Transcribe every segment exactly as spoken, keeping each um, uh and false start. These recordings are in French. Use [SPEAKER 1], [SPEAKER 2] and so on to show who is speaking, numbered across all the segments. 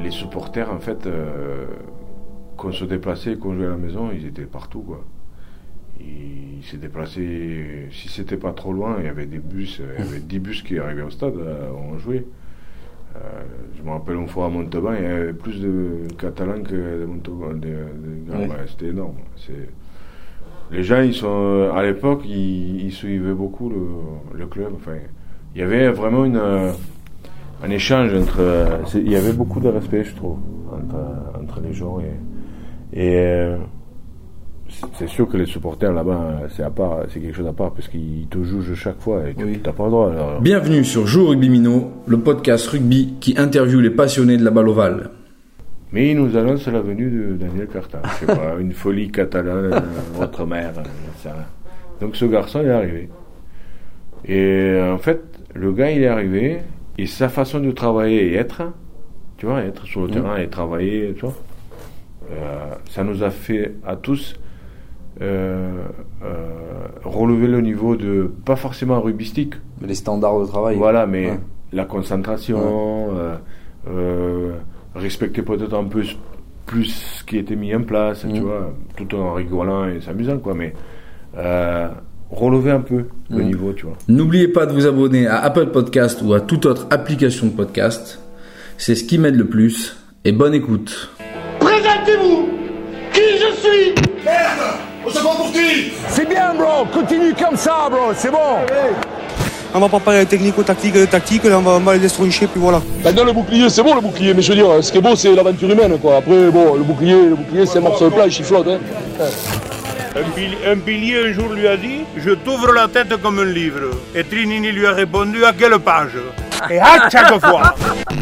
[SPEAKER 1] les supporters, en fait, euh, qu'on se déplaçait, qu'on jouait à la maison, ils étaient partout, quoi. Ils se déplaçaient, si c'était pas trop loin, il y avait des bus, il y avait dix bus qui arrivaient au stade, où on jouait. Euh, je me rappelle une fois à Montauban, il y avait plus de Catalans que de Montauban. De, de, de, ouais. Ouais, c'était énorme. C'est... Les gens, ils sont, à l'époque, ils, ils suivaient beaucoup le, le club. Enfin, il y avait vraiment une, un échange entre. Il y avait beaucoup de respect, je trouve, entre, entre les gens. Et, et euh, c'est sûr que les supporters là-bas, c'est à part, c'est quelque chose à part, parce qu'ils te jugent chaque fois et tu oui. n'as pas le droit. Alors.
[SPEAKER 2] Bienvenue sur Joue Rugby Minot, le podcast rugby qui interviewe les passionnés de la balle ovale.
[SPEAKER 1] Mais il nous annonce la venue de Daniel Carta. Je sais pas, une folie catalane, votre mère, ça. Donc ce garçon il est arrivé. Et en fait, le gars il est arrivé, et sa façon de travailler et être, tu vois, être sur le mmh. terrain et travailler, tu vois, euh, ça nous a fait à tous euh, euh, relever le niveau de, pas forcément rugbystique.
[SPEAKER 2] Mais les standards de travail.
[SPEAKER 1] Voilà, mais ouais. la concentration, ouais. euh, euh, respecter peut-être un peu plus ce qui était mis en place, mmh. tu vois, tout en rigolant et s'amusant, quoi, mais euh, relever un peu mmh. le niveau, tu vois.
[SPEAKER 2] N'oubliez pas de vous abonner à Apple Podcast ou à toute autre application de podcast. C'est ce qui m'aide le plus. Et bonne écoute.
[SPEAKER 3] Présentez-vous. Qui je suis?
[SPEAKER 4] Merde. On se prend pour qui?
[SPEAKER 5] C'est bien, bro. Continue comme ça, bro. C'est bon. Allez.
[SPEAKER 6] On va pas parler technico-tactique, tactique, là on va, on va les destroyer, puis voilà.
[SPEAKER 5] Maintenant le bouclier, c'est bon le bouclier, mais je veux dire, ce qui est beau c'est l'aventure humaine, quoi. Après, bon, le bouclier, le bouclier c'est un morceau de plage, il flotte, hein.
[SPEAKER 7] Un pilier, un pilier un jour lui a dit « Je t'ouvre la tête comme un livre ». Et Trinini lui a répondu « À quelle page ?» Et à chaque fois.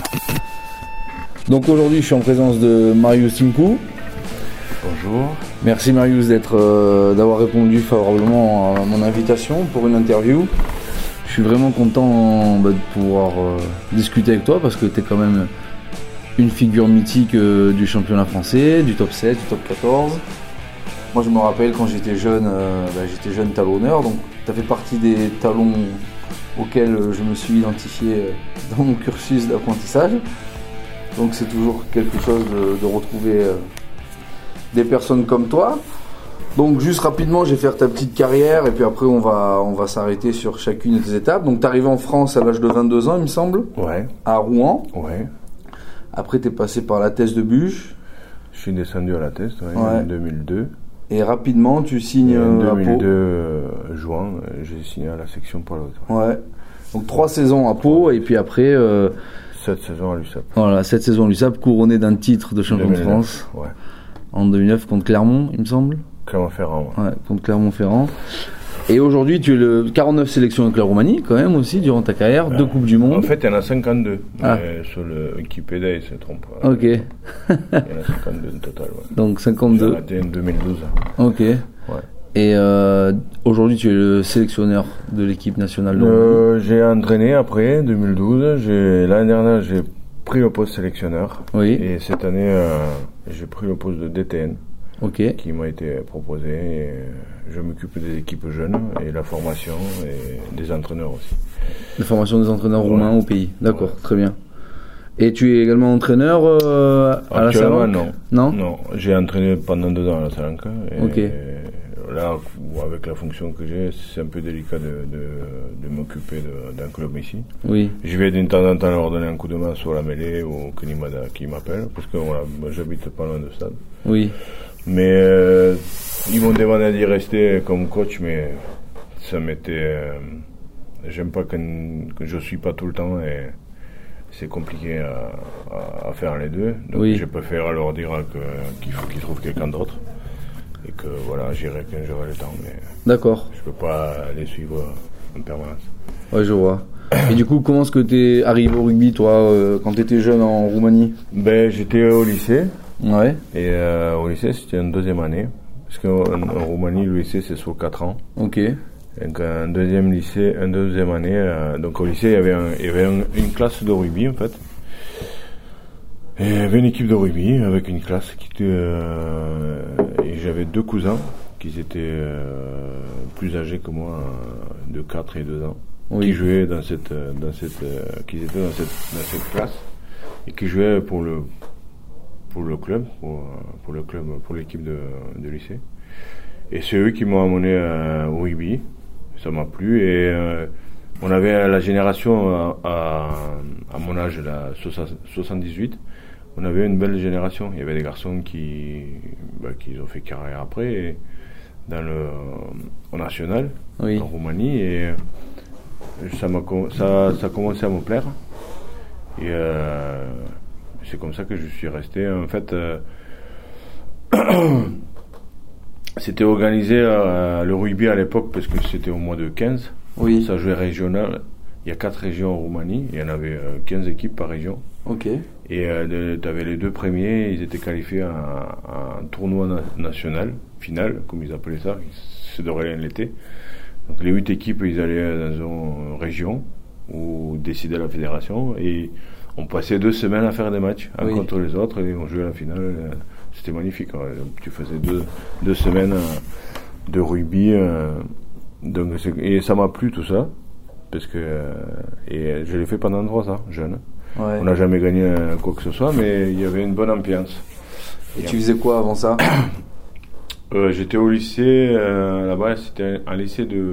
[SPEAKER 2] Donc aujourd'hui je suis en présence de Marius Timkou.
[SPEAKER 1] Bonjour.
[SPEAKER 2] Merci Marius d'être, euh, d'avoir répondu favorablement à mon invitation pour une interview. Je suis vraiment content bah, de pouvoir euh, discuter avec toi parce que tu es quand même une figure mythique euh, du championnat français, du top sept, du top quatorze. Moi je me rappelle quand j'étais jeune, euh, bah, j'étais jeune talonneur, donc tu as fait partie des talons auxquels je me suis identifié dans mon cursus d'apprentissage. Donc c'est toujours quelque chose de, de retrouver euh, des personnes comme toi. Donc juste rapidement, je vais faire ta petite carrière et puis après on va on va s'arrêter sur chacune des étapes. Donc t'es arrivé en France à l'âge de vingt-deux ans, il me semble.
[SPEAKER 1] Ouais.
[SPEAKER 2] À Rouen.
[SPEAKER 1] Ouais.
[SPEAKER 2] Après t'es passé par la Thèse de Buch.
[SPEAKER 1] Je suis descendu à la Thèse, ouais,
[SPEAKER 2] ouais.
[SPEAKER 1] en deux mille deux.
[SPEAKER 2] Et rapidement tu signes
[SPEAKER 1] en
[SPEAKER 2] à Pau.
[SPEAKER 1] deux mille deux euh, juin, j'ai signé à la section Pôle.
[SPEAKER 2] Ouais. ouais. Donc trois saisons à Pau et puis après. Euh,
[SPEAKER 1] sept saisons à l'U S A P.
[SPEAKER 2] Voilà, sept saisons à l'U S A P, couronné d'un titre de champion de France.
[SPEAKER 1] Ouais.
[SPEAKER 2] En deux mille neuf contre Clermont, il me semble.
[SPEAKER 1] Clermont-Ferrand.
[SPEAKER 2] Ouais, ouais contre Clermont-Ferrand. Et aujourd'hui, tu es le quarante-neuf sélections avec la Roumanie, quand même, aussi, durant ta carrière. Ouais. Deux Coupes du Monde.
[SPEAKER 1] En fait, il y en a cinquante-deux.
[SPEAKER 2] Ah.
[SPEAKER 1] Mais sur le Wikipédia, il se trompe.
[SPEAKER 2] Ok.
[SPEAKER 1] Il y en a cinquante-deux en total. Ouais.
[SPEAKER 2] Donc cinquante-deux.
[SPEAKER 1] J'en ai été en deux mille douze.
[SPEAKER 2] Ok.
[SPEAKER 1] Ouais.
[SPEAKER 2] Et euh, aujourd'hui, tu es le sélectionneur de l'équipe nationale de
[SPEAKER 1] euh,
[SPEAKER 2] Roumanie.
[SPEAKER 1] J'ai entraîné après, deux mille douze. J'ai, l'année dernière, j'ai pris le poste sélectionneur.
[SPEAKER 2] Oui.
[SPEAKER 1] Et cette année, euh, j'ai pris le poste de D T N.
[SPEAKER 2] Okay.
[SPEAKER 1] Qui m'a été proposé. Et je m'occupe des équipes jeunes et la formation et des entraîneurs aussi.
[SPEAKER 2] La formation des entraîneurs
[SPEAKER 1] ouais.
[SPEAKER 2] roumains au pays. D'accord, ouais. Très bien. Et tu es également entraîneur euh, à la Salanque ?
[SPEAKER 1] non.
[SPEAKER 2] Non.
[SPEAKER 1] Non, j'ai entraîné pendant deux ans à la Salanque. Et
[SPEAKER 2] okay.
[SPEAKER 1] Là, avec la fonction que j'ai, c'est un peu délicat de, de, de m'occuper de, d'un club ici.
[SPEAKER 2] Oui.
[SPEAKER 1] Je vais d'une temps en temps leur donner un coup de main sur la mêlée ou Kenimada qui m'appelle, parce que voilà, j'habite pas loin de stade.
[SPEAKER 2] Oui.
[SPEAKER 1] Mais euh, ils m'ont demandé d'y rester comme coach, mais ça m'était... Euh, j'aime pas que, que je suis pas tout le temps et c'est compliqué à, à, à faire les deux. Donc oui. Je préfère leur dire que, qu'il faut qu'ils trouvent quelqu'un d'autre. Et que voilà, j'irai quand j'aurai le temps. Mais
[SPEAKER 2] d'accord.
[SPEAKER 1] Je peux pas les suivre en permanence.
[SPEAKER 2] Ouais, je vois. Et du coup, comment est-ce que t'es arrivé au rugby, toi, euh, quand t'étais jeune en Roumanie ?
[SPEAKER 1] Ben, j'étais au lycée.
[SPEAKER 2] Ouais.
[SPEAKER 1] Et euh, au lycée, c'était en deuxième année. Parce qu'en en Roumanie, le lycée, c'est sur quatre ans.
[SPEAKER 2] Ok.
[SPEAKER 1] Donc, en deuxième lycée, en deuxième année, euh, donc au lycée, il y avait, un, il y avait un, une classe de rugby, en fait. Et il y avait une équipe de rugby avec une classe qui était... Euh, et j'avais deux cousins qui étaient euh, plus âgés que moi, de quatre et deux ans, oui. qui jouaient dans cette... Dans cette euh, qui étaient dans cette, dans cette classe et qui jouaient pour le, pour le club, pour, pour le club, pour l'équipe de, de lycée. Et c'est eux qui m'ont amené euh, au rugby. Ça m'a plu et euh, on avait la génération à, à, à mon âge, la soixante-dix-huit. On avait une belle génération. Il y avait des garçons qui, bah, qui ont fait carrière après et dans le au national, oui. En Roumanie, et ça m'a ça ça a commencé à me plaire. Et euh, c'est comme ça que je suis resté. En fait, euh, c'était organisé euh, le rugby à l'époque parce que c'était au mois de quinze.
[SPEAKER 2] Oui.
[SPEAKER 1] Ça jouait régional. Il y a quatre régions en Roumanie. Il y en avait euh, quinze équipes par région.
[SPEAKER 2] Ok.
[SPEAKER 1] Et euh, tu avais les deux premiers. Ils étaient qualifiés à, à un tournoi na- national, final, comme ils appelaient ça. C'est de rien l'été. Donc les huit équipes, ils allaient dans une région où décidait la fédération. Et on passait deux semaines à faire des matchs, un oui. contre les autres. Et on jouait à la finale. C'était magnifique. Hein. Tu faisais deux, deux semaines de rugby. Euh, donc et ça m'a plu tout ça. Parce que euh, et je l'ai fait pendant trois ans, jeune. Ouais. On n'a jamais gagné euh, quoi que ce soit, mais il y avait une bonne ambiance.
[SPEAKER 2] Et, et tu faisais quoi avant ça?
[SPEAKER 1] euh, J'étais au lycée, euh, là-bas, c'était un lycée de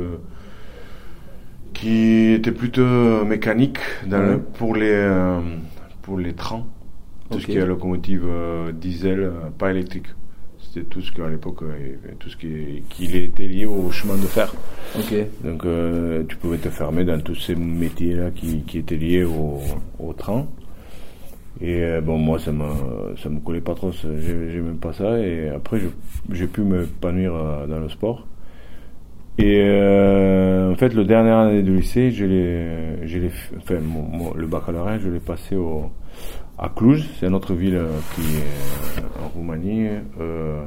[SPEAKER 1] qui était plutôt mécanique dans ouais. le, pour les euh, pour les trains, tout okay. ce qui est locomotive euh, diesel, euh, pas électrique. C'était tout ce qu'à l'époque, euh, tout ce qui, qui était lié au chemin de fer.
[SPEAKER 2] Okay.
[SPEAKER 1] Donc euh, tu pouvais te fermer dans tous ces métiers-là qui, qui étaient liés au, au train. Et euh, bon, moi ça me ça me collait pas trop, j'ai, j'ai même pas ça. Et après je, j'ai pu m'épanouir euh, dans le sport. Et euh, en fait, le dernier année du lycée, je l'ai, je l'ai, enfin mon, mon, le baccalauréat, je l'ai passé au à Cluj, c'est une autre ville euh, qui est euh, en Roumanie. Euh,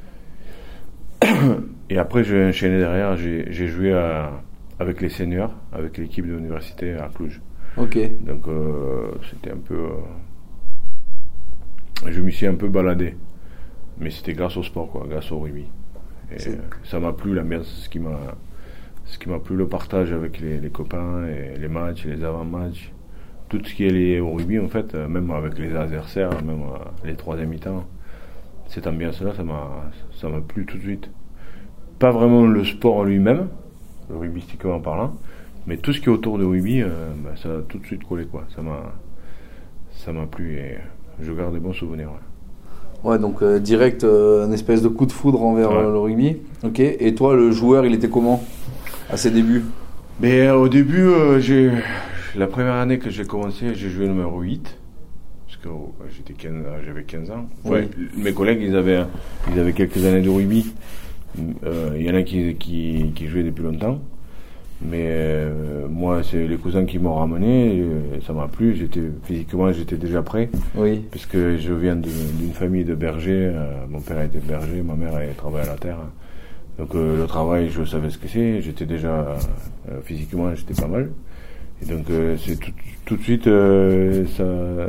[SPEAKER 1] et après, j'ai enchaîné derrière, j'ai, j'ai joué à, avec les seniors, avec l'équipe de l'université à Cluj.
[SPEAKER 2] Ok.
[SPEAKER 1] Donc, euh, c'était un peu. Euh, je me suis un peu baladé. Mais c'était grâce au sport, quoi, grâce au rugby. Et euh, ça m'a plu, l'ambiance, ce qui m'a, ce qui m'a plu, le partage avec les, les copains, et les matchs, les avant-matchs. Tout ce qui est lié au rugby, en fait, même avec les adversaires, même les troisième mi-temps, cette ambiance-là, ça m'a, ça m'a plu tout de suite. Pas vraiment le sport en lui-même, le rugbystiquement parlant, mais tout ce qui est autour du rugby, euh, bah, ça a tout de suite collé, quoi. Ça m'a, ça m'a plu et je garde des bons souvenirs. Ouais,
[SPEAKER 2] ouais donc euh, direct, euh, une espèce de coup de foudre envers ouais. euh, le rugby. Ok. Et toi, le joueur, il était comment à ses débuts?
[SPEAKER 1] Mais euh, au début, euh, j'ai la première année que j'ai commencé, j'ai joué numéro huit. Parce que oh, j'étais quinze, j'avais quinze ans. Ouais, oui. Mes collègues, ils avaient, ils avaient quelques années de rugby. Il euh, y en a qui, qui, qui jouaient depuis longtemps. Mais euh, moi, c'est les cousins qui m'ont ramené. Et ça m'a plu. J'étais, physiquement, j'étais déjà prêt.
[SPEAKER 2] Oui.
[SPEAKER 1] Parce que je viens de, d'une famille de bergers. Euh, mon père était berger, ma mère elle travaillait à la terre. Donc euh, le travail, je savais ce que c'est. J'étais déjà, euh, physiquement, j'étais pas mal. Et donc euh, c'est tout, tout de suite euh, ça,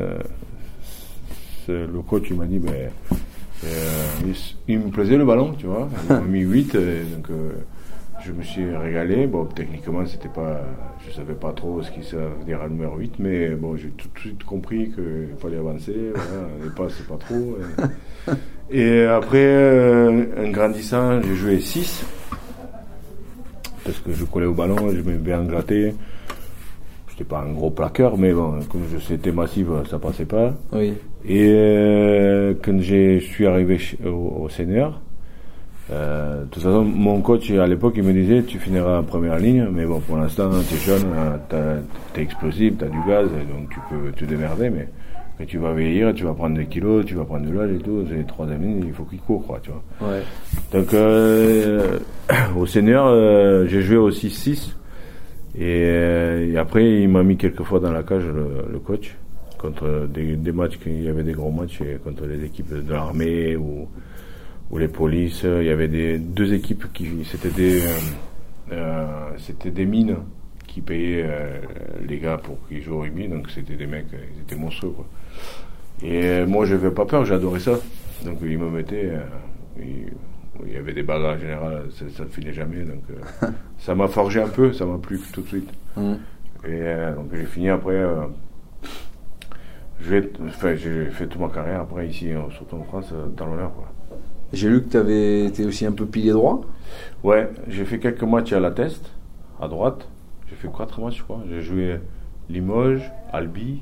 [SPEAKER 1] le coach il m'a dit ben, euh, il, il me plaisait le ballon, tu vois, il m'a mis huit, et donc euh, je me suis régalé. Bon, techniquement c'était pas, je savais pas trop ce qui ça veut dire à numéro huit, mais bon, j'ai tout de suite compris qu'il fallait avancer, voilà, les passes c'est pas trop. Et, et après euh, en grandissant, j'ai joué six parce que je collais au ballon, je m'aimais bien gratter. J'étais pas un gros plaqueur, mais bon, comme je c'était massif, ça passait pas.
[SPEAKER 2] Oui.
[SPEAKER 1] Et euh, quand je suis arrivé au, au senior, euh, de toute façon, mon coach à l'époque, il me disait, tu finiras en première ligne, mais bon, pour l'instant, t'es jeune, t'as, t'es explosif, t'as du gaz, donc tu peux te démerder, mais quand tu vas vieillir, tu vas prendre des kilos, tu vas prendre de l'âge et tout, c'est les troisième ligne, il faut qu'il court, quoi, tu vois.
[SPEAKER 2] Ouais.
[SPEAKER 1] Donc, euh, au senior, euh, j'ai joué au six six. Et, euh, et après, il m'a mis quelques fois dans la cage, le, le coach, contre des, des matchs, il y avait des gros matchs, et contre les équipes de l'armée ou, ou les polices. Il y avait des, deux équipes qui, c'était des, euh, euh, c'était des mines qui payaient euh, les gars pour qu'ils jouent au rugby, donc c'était des mecs, ils étaient monstrueux, quoi. Et euh, moi, j'avais pas peur, j'adorais ça. Donc, ils me mettaient, euh, ils, il y avait des bagarres en général, ça, ça ne finait jamais, donc euh, ça m'a forgé un peu, ça m'a plu tout de suite. Mmh. Et euh, donc j'ai fini après, euh, je vais, enfin, j'ai fait toute ma carrière après ici, surtout en France, talonneur, quoi.
[SPEAKER 2] J'ai lu que tu avais été aussi un peu pilier droit.
[SPEAKER 1] Ouais, j'ai fait quelques matchs à la Teste, à droite. J'ai fait quatre matchs, je crois. J'ai joué Limoges, Albi.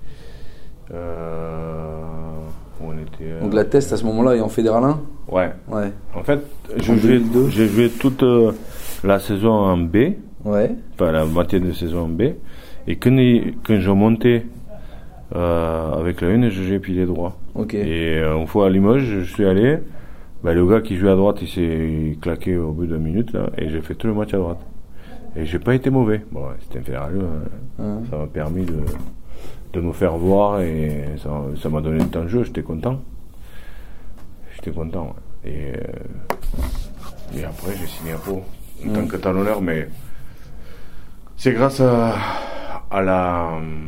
[SPEAKER 1] Euh, où on était, euh,
[SPEAKER 2] Donc la Teste à ce moment-là est en fédéral un.
[SPEAKER 1] Ouais.
[SPEAKER 2] Ouais.
[SPEAKER 1] En fait, j'ai joué, j'ai joué toute euh, la saison en B.
[SPEAKER 2] Ouais.
[SPEAKER 1] Enfin, la moitié de saison en B. Et quand, quand je montais euh, avec la une, je jouais pilier droit.
[SPEAKER 2] Ok.
[SPEAKER 1] Et euh, une fois à Limoges, je suis allé. Bah, le gars qui jouait à droite, il s'est claqué au bout d'une minute, là, et j'ai fait tout le match à droite. Et j'ai pas été mauvais. Bon, ouais, c'était un fédéral, hein. Mmh. Ça m'a permis de, de me faire voir, et ça, ça m'a donné le temps de jeu, j'étais content. J'étais content, ouais. Et, euh, et après, j'ai signé à Pau, en mmh. tant que talonneur, mais c'est grâce à, à la,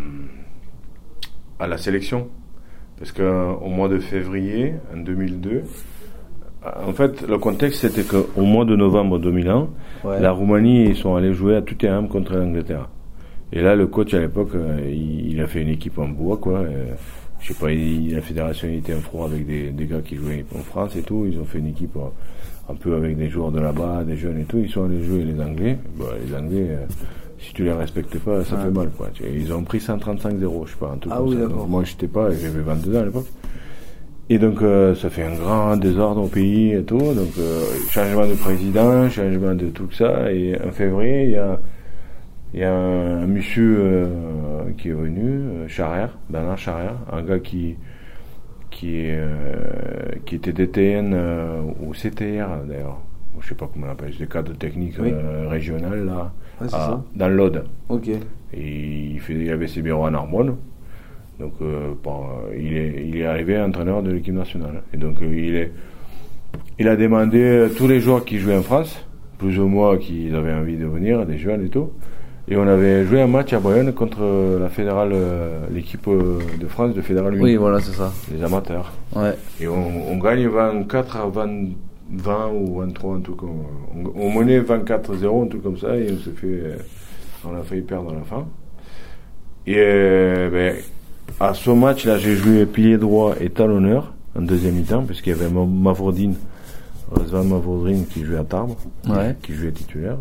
[SPEAKER 1] à la sélection. Parce qu'au mois de février, en deux mille deux, en fait, le contexte, c'était qu'au mois de novembre deux mille un, ouais. la Roumanie, ils sont allés jouer à Tottenham contre l'Angleterre. Et là, le coach, à l'époque, il, il a fait une équipe en bois, quoi. Et, je sais pas, il, la fédération il était en froid avec des, des gars qui jouaient en France et tout. Ils ont fait une équipe un peu avec des joueurs de là-bas, des jeunes et tout. Ils sont allés jouer les Anglais. Bon, les Anglais, euh, si tu les respectes pas, ça ouais. fait mal, quoi. Ils ont pris cent trente-cinq zéro, je sais pas, un truc ah, comme oui, ça. Donc, moi, j'étais pas, j'avais vingt-deux ans à l'époque. Et donc, euh, ça fait un grand désordre au pays et tout. Donc, euh, changement de président, changement de tout ça. Et en février, il y a, il y a un, un monsieur euh, qui est venu, euh, Charrière, Bernard Charrière, un gars qui, qui, est, euh, qui était D T N euh, ou C T R d'ailleurs. Je sais pas comment on l'appelle, c'est des cadres techniques oui. euh, régionales là, ouais, à, dans l'Aude.
[SPEAKER 2] Ok.
[SPEAKER 1] Et il, fait, il avait ses bureaux à Narbonne. Donc, euh, bon, il, est, il est arrivé entraîneur de l'équipe nationale. Et donc, euh, il, est, il a demandé euh, tous les joueurs qui jouaient en France, plus ou moins qui avaient envie de venir, des jeunes et tout. Et on avait joué un match à Bayonne contre la fédérale, euh, l'équipe de France de fédérale un.
[SPEAKER 2] Oui, voilà, c'est ça.
[SPEAKER 1] Les amateurs.
[SPEAKER 2] Ouais.
[SPEAKER 1] Et on, on gagne vingt-quatre à vingt, vingt ou vingt-trois, un truc comme on, on menait vingt-quatre zéro, un truc comme ça, et on s'est fait, on a failli perdre à la fin. Et, euh, ben, à ce match-là, j'ai joué pilier droit et talonneur en deuxième mi-temps, parce qu'il y avait Mavrodine, Razvan Mavrodine qui jouait à Tarbes,
[SPEAKER 2] ouais.
[SPEAKER 1] qui jouait titulaire.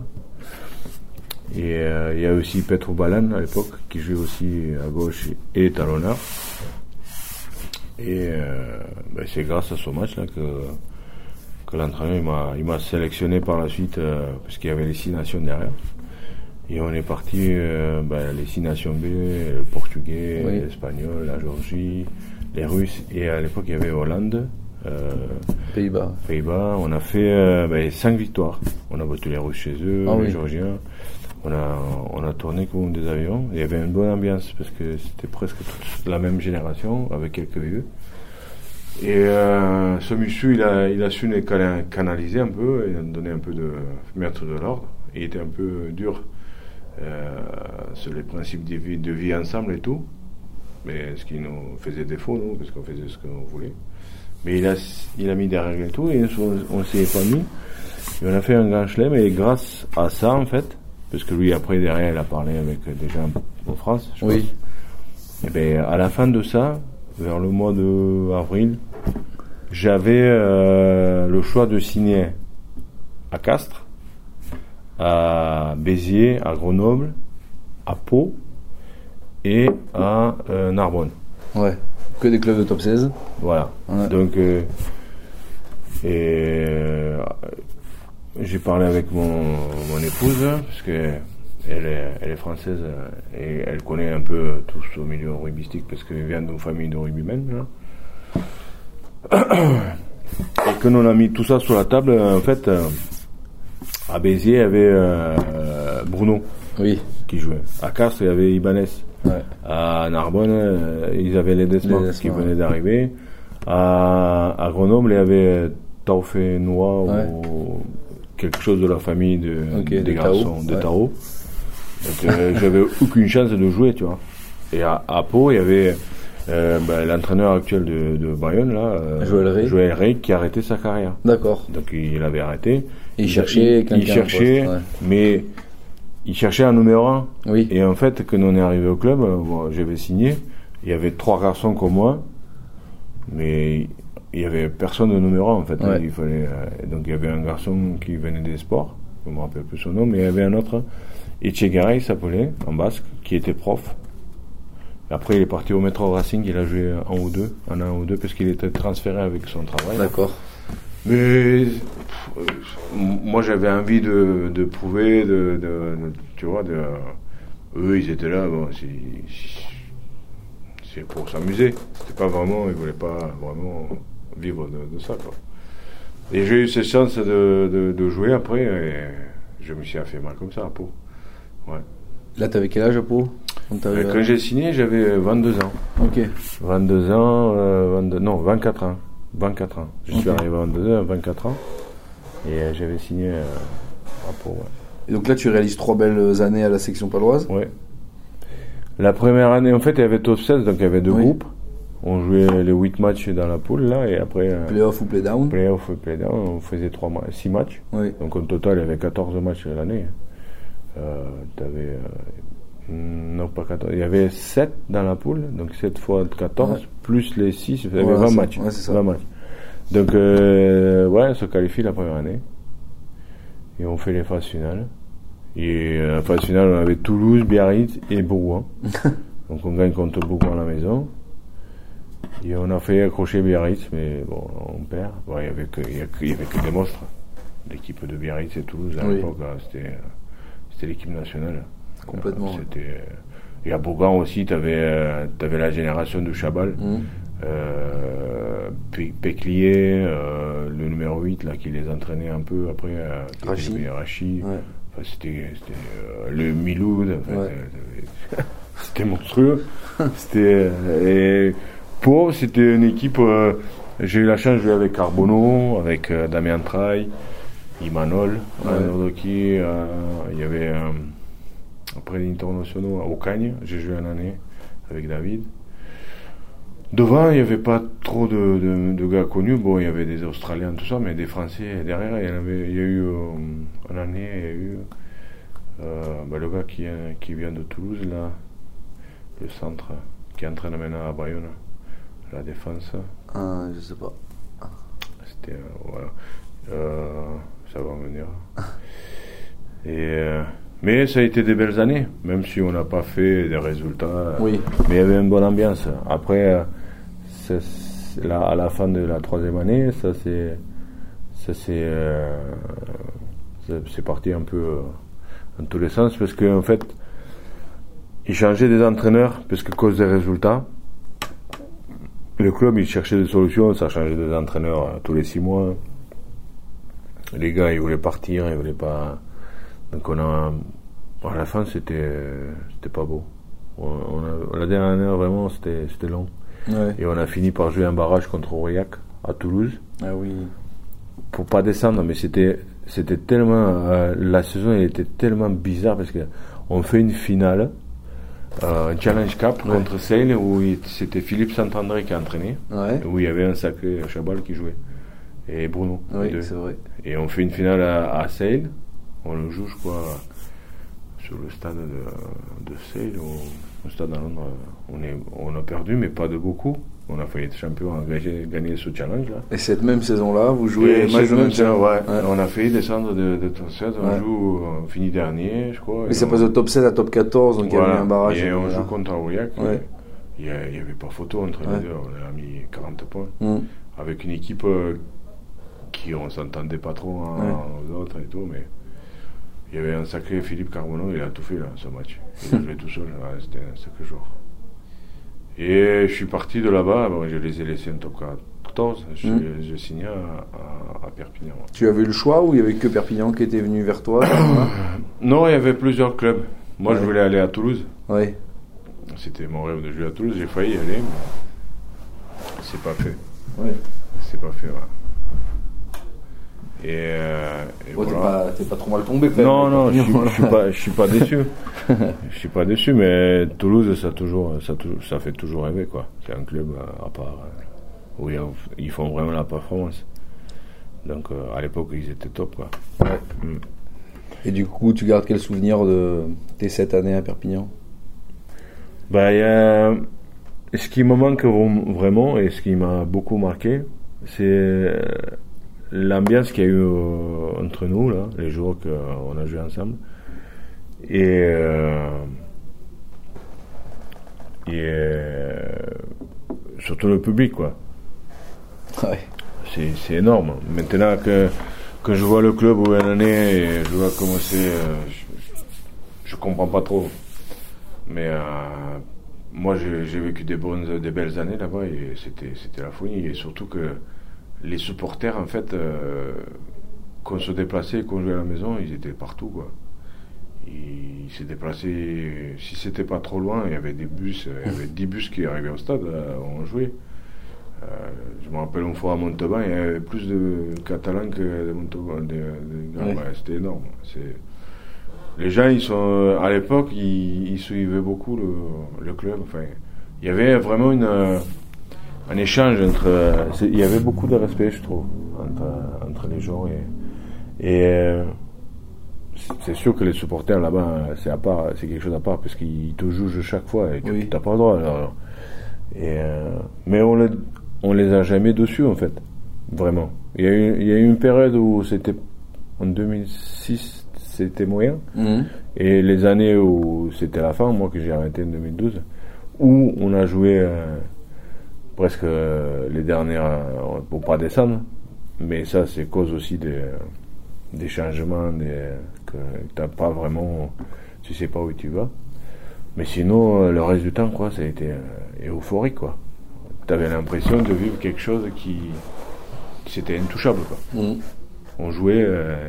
[SPEAKER 1] Et euh, il y a aussi Petro Balan à l'époque, qui jouait aussi à gauche et talonneur. Et euh, ben c'est grâce à ce match-là que, que l'entraîneur il m'a, il m'a sélectionné par la suite, euh, parce qu'il y avait les six nations derrière. Et on est parti, euh, ben, les six nations B, le portugais, oui. l'espagnol, la Géorgie, les Russes, et à l'époque il y avait Hollande, euh,
[SPEAKER 2] Pays-Bas.
[SPEAKER 1] Pays-Bas. On a fait euh, ben, cinq victoires. On a battu les Russes chez eux,
[SPEAKER 2] ah,
[SPEAKER 1] les
[SPEAKER 2] oui.
[SPEAKER 1] Géorgiens. On a, on a tourné comme des avions. Il y avait une bonne ambiance parce que c'était presque toute la même génération avec quelques vieux. Et euh, ce monsieur, il a, il a su les canaliser un peu, il a donné un peu de mettre de l'ordre. Il était un peu dur. Euh, sur les principes de vie, de vie ensemble et tout, mais ce qui nous faisait défaut, nous, parce qu'on faisait ce qu'on voulait. Mais il a, il a mis des règles et tout, et on, on s'est épanoui, et on a fait un grand chelem, et grâce à ça, en fait, parce que lui, après, derrière, il a parlé avec des gens en France, je
[SPEAKER 2] oui.
[SPEAKER 1] pense. Et bien, à la fin de ça, vers le mois d'avril, j'avais euh, le choix de signer à Castres, à Béziers, à Grenoble, à Pau et à euh, Narbonne.
[SPEAKER 2] Ouais, que des clubs de top seize.
[SPEAKER 1] Voilà. Ouais. Donc, euh, et euh, j'ai parlé avec mon, mon épouse, parce que elle est, elle est française et elle connaît un peu tout ce milieu rugbystique, parce qu'elle vient d'une famille de rugbymen. Et quand on a mis tout ça sur la table, en fait, euh, à Béziers, il y avait euh, Bruno
[SPEAKER 2] oui.
[SPEAKER 1] qui jouait. À Castres, il y avait Ibanez.
[SPEAKER 2] Ouais.
[SPEAKER 1] À Narbonne, euh, ils avaient les Desmond qui venaient ouais. d'arriver. À, à Grenoble, il y avait Taufé Noix ouais. ou quelque chose de la famille de, okay, des de garçons de ouais. Tao. Donc euh, j'avais aucune chance de jouer, tu vois. Et à, à Pau, il y avait euh, ben, l'entraîneur actuel de, de Bayonne, là, euh,
[SPEAKER 2] Joël Rey.
[SPEAKER 1] Joël Rey, qui a arrêté sa carrière.
[SPEAKER 2] D'accord.
[SPEAKER 1] Donc il avait arrêté.
[SPEAKER 2] Il cherchait
[SPEAKER 1] il, il cherchait, poste, ouais. mais il cherchait un numéro un.
[SPEAKER 2] Oui.
[SPEAKER 1] Et en fait, quand on est arrivé au club, bon, j'avais signé, il y avait trois garçons comme moi, mais il y avait personne de numéro un en fait.
[SPEAKER 2] Ouais.
[SPEAKER 1] Il fallait, euh, donc il y avait un garçon qui venait des sports, je ne me rappelle plus son nom, mais il y avait un autre, Echegaray il s'appelait, en basque, qui était prof. Après il est parti au Metro Racing, il a joué un ou deux, un an ou deux, parce qu'il était transféré avec son travail.
[SPEAKER 2] D'accord.
[SPEAKER 1] Mais pff, euh, moi j'avais envie de, de prouver, de, de, de, tu vois, de, eux ils étaient là, bon, c'est, c'est pour s'amuser. C'était pas vraiment, ils voulaient pas vraiment vivre de, de ça, quoi. Et j'ai eu cette chance de, de, de jouer après, et je me suis fait mal comme ça à Pau. Ouais.
[SPEAKER 2] Là, t'avais quel âge à Pau quand,
[SPEAKER 1] Quand là... j'ai signé, j'avais vingt-deux ans.
[SPEAKER 2] Ok.
[SPEAKER 1] vingt-deux ans, euh, vingt-deux, non, vingt-quatre ans. vingt-quatre ans. Je okay. suis arrivé à vingt-deux ans, vingt-quatre ans. Et euh, j'avais signé euh, à Pau, ouais.
[SPEAKER 2] Et donc là, tu réalises trois belles années à la section paloise.
[SPEAKER 1] Ouais. La première année, en fait, il y avait top seize, donc il y avait deux oui. groupes. On jouait les huit matchs dans la poule, là, et après... Euh,
[SPEAKER 2] play-off ou play-down.
[SPEAKER 1] Play-off ou play-down, on faisait six matchs.
[SPEAKER 2] Oui.
[SPEAKER 1] Donc au total, il y avait quatorze matchs l'année. Euh, t'avais... Euh, non, pas quatorze. Il y avait sept dans la poule, donc sept fois quatorze, ouais. plus les six, il y avait ouais, vingt matchs.
[SPEAKER 2] Ouais, c'est ça.
[SPEAKER 1] vingt matchs. Donc, euh, ouais, on se qualifie la première année. Et on fait les phases finales. Et euh, la phase finale, on avait Toulouse, Biarritz et Bourgoin. Donc on gagne contre Bourgoin à la maison. Et on a fait accrocher Biarritz, mais bon, on perd. Bon, il n'y avait, avait que des monstres. L'équipe de Biarritz et Toulouse, à oui. l'époque, c'était, c'était l'équipe nationale.
[SPEAKER 2] Complètement.
[SPEAKER 1] C'était, et à Bourgoin aussi, tu avais la génération de Chabal. Mmh. Euh, Péclier, euh, le numéro huit là, qui les entraînait un peu après, euh,
[SPEAKER 2] Rachi,
[SPEAKER 1] Rachi.
[SPEAKER 2] Ouais.
[SPEAKER 1] Enfin, c'était, c'était euh, le Miloud, enfin,
[SPEAKER 2] ouais.
[SPEAKER 1] c'était, c'était monstrueux. C'était, et pour c'était une équipe, euh, j'ai eu la chance de jouer avec Carbonneau, avec euh, Damien Traille, Imanol, ouais. Nordoki, euh, il y avait euh, après les internationaux à Aucagne, j'ai joué une année avec David. Devant, il n'y avait pas trop de, de, de gars connus. Bon, il y avait des Australiens, tout ça, mais des Français derrière. Il y, en avait, il y a eu, euh, une année, il y a eu euh, bah, le gars qui, qui vient de Toulouse, là, le centre, qui entraîne maintenant à Bayonne, la défense.
[SPEAKER 2] Ah, je sais pas.
[SPEAKER 1] C'était, euh, voilà. Euh, ça va venir. Et... Euh, mais ça a été des belles années, même si on n'a pas fait des résultats.
[SPEAKER 2] Oui.
[SPEAKER 1] Mais il y avait une bonne ambiance. Après, c'est, c'est là, à la fin de la troisième année, ça c'est, ça c'est, euh, c'est, c'est parti un peu euh, dans tous les sens, parce qu'en fait, ils changeaient des entraîneurs, parce que à cause des résultats, le club il cherchait des solutions, ça changeait des entraîneurs euh, tous les six mois. Les gars ils voulaient partir, ils voulaient pas. Donc on a, à la fin c'était, c'était pas beau. On, on a, la dernière année vraiment c'était, c'était long.
[SPEAKER 2] Ouais.
[SPEAKER 1] Et on a fini par jouer un barrage contre Aurillac à Toulouse.
[SPEAKER 2] Ah oui.
[SPEAKER 1] Pour pas descendre, mais c'était, c'était tellement, euh, la saison elle était tellement bizarre parce que on fait une finale, euh, un Challenge Cup ouais. contre Sale où il, c'était Philippe Saint-André qui a entraîné,
[SPEAKER 2] ouais.
[SPEAKER 1] où il y avait un sacré Chabal qui jouait et Bruno.
[SPEAKER 2] Oui, c'est vrai.
[SPEAKER 1] Et on fait une finale à, à Sale. On le joue, je crois, sur le stade de, de Sale, au, au stade à Londres. On, est, on a perdu, mais pas de beaucoup. On a failli être champion, on a gagné, gagné ce challenge-là.
[SPEAKER 2] Et cette même saison-là, vous jouez
[SPEAKER 1] match de match, ouais. ouais.
[SPEAKER 2] On
[SPEAKER 1] a failli descendre de, de top seize, on ouais. joue, on finit dernier, je crois.
[SPEAKER 2] Mais ça passe de top seize à top quatorze, donc voilà. Il y a eu un barrage.
[SPEAKER 1] Et on joue contre Aurillac.
[SPEAKER 2] Ouais.
[SPEAKER 1] Il n'y avait pas photo entre ouais. les deux, on a mis quarante points.
[SPEAKER 2] Mm.
[SPEAKER 1] Avec une équipe euh, qui, on s'entendait pas trop hein, ouais. aux autres et tout, mais... Il y avait un sacré Philippe Carbonneau, il a tout fait là, ce match. Il a joué tout seul, ouais, c'était un sacré jour. Et je suis parti de là-bas, bon, je les ai laissés en top quatorze, je, mmh. je signais à, à, à Perpignan. Ouais.
[SPEAKER 2] Tu avais eu le choix ou il n'y avait que Perpignan qui était venu vers toi?
[SPEAKER 1] Non, il y avait plusieurs clubs. Moi ouais. je voulais aller à Toulouse.
[SPEAKER 2] Oui.
[SPEAKER 1] C'était mon rêve de jouer à Toulouse, j'ai failli y aller, mais c'est pas fait.
[SPEAKER 2] Ouais.
[SPEAKER 1] C'est pas fait, ouais. Et, euh, et
[SPEAKER 2] oh,
[SPEAKER 1] voilà.
[SPEAKER 2] t'es, pas, t'es pas trop mal tombé quand
[SPEAKER 1] non, même. Non, je, je, je suis pas, je suis pas déçu. Je suis pas déçu, mais Toulouse, ça toujours, ça, ça fait toujours rêver, quoi. C'est un club à part où ils font vraiment la performance. Donc à l'époque, ils étaient top, quoi.
[SPEAKER 2] Ouais. Mm. Et du coup, tu gardes quel souvenir de tes sept années à Perpignan?
[SPEAKER 1] Bah, il y a, ce qui me manque vraiment et ce qui m'a beaucoup marqué, c'est l'ambiance qu'il y a eu entre nous, là, les jours qu'on a joué ensemble. Et, euh, et euh, surtout le public, quoi.
[SPEAKER 2] Ouais.
[SPEAKER 1] C'est, c'est énorme. Maintenant que, que je vois le club où il en est et je vois comment c'est, euh, je, je comprends pas trop. Mais euh, moi, j'ai, j'ai vécu des bonnes, des belles années là-bas et c'était, c'était la folie. Et surtout que les supporters, en fait, euh, qu'on se déplaçait, qu'on jouait à la maison, ils étaient partout, quoi. Ils se déplaçaient, si c'était pas trop loin, il y avait des bus, il y avait dix bus qui arrivaient au stade, là, où on jouait. Euh, je me rappelle une fois à Montauban, il y avait plus de Catalans que de Montauban. De, de, de, ouais. Ouais, c'était énorme. C'est... Les gens, ils sont, à l'époque, ils, ils suivaient beaucoup le, le club. Enfin, il y avait vraiment une, un échange entre. Il y avait beaucoup de respect, je trouve, entre, entre les gens. Et, et c'est sûr que les supporters là-bas, c'est à part, c'est quelque chose à part, parce qu'ils te jugent chaque fois et tu oui. n'as pas le droit. Alors, et, mais on les, on les a jamais dessus, en fait. Vraiment. Il y a eu, il y a eu une période où c'était en deux mille six, c'était moyen. Mmh. Et les années où c'était la fin, moi que j'ai arrêté en deux mille douze, où on a joué euh, presque euh, les dernières, euh, pour pas descendre. Mais ça, c'est cause aussi des, des changements, des, que t'as pas vraiment, tu sais pas où tu vas. Mais sinon, le reste du temps, quoi, ça a été euh, euphorique, quoi. T'avais l'impression de vivre quelque chose qui, qui c'était intouchable, quoi. Mmh. On jouait, euh,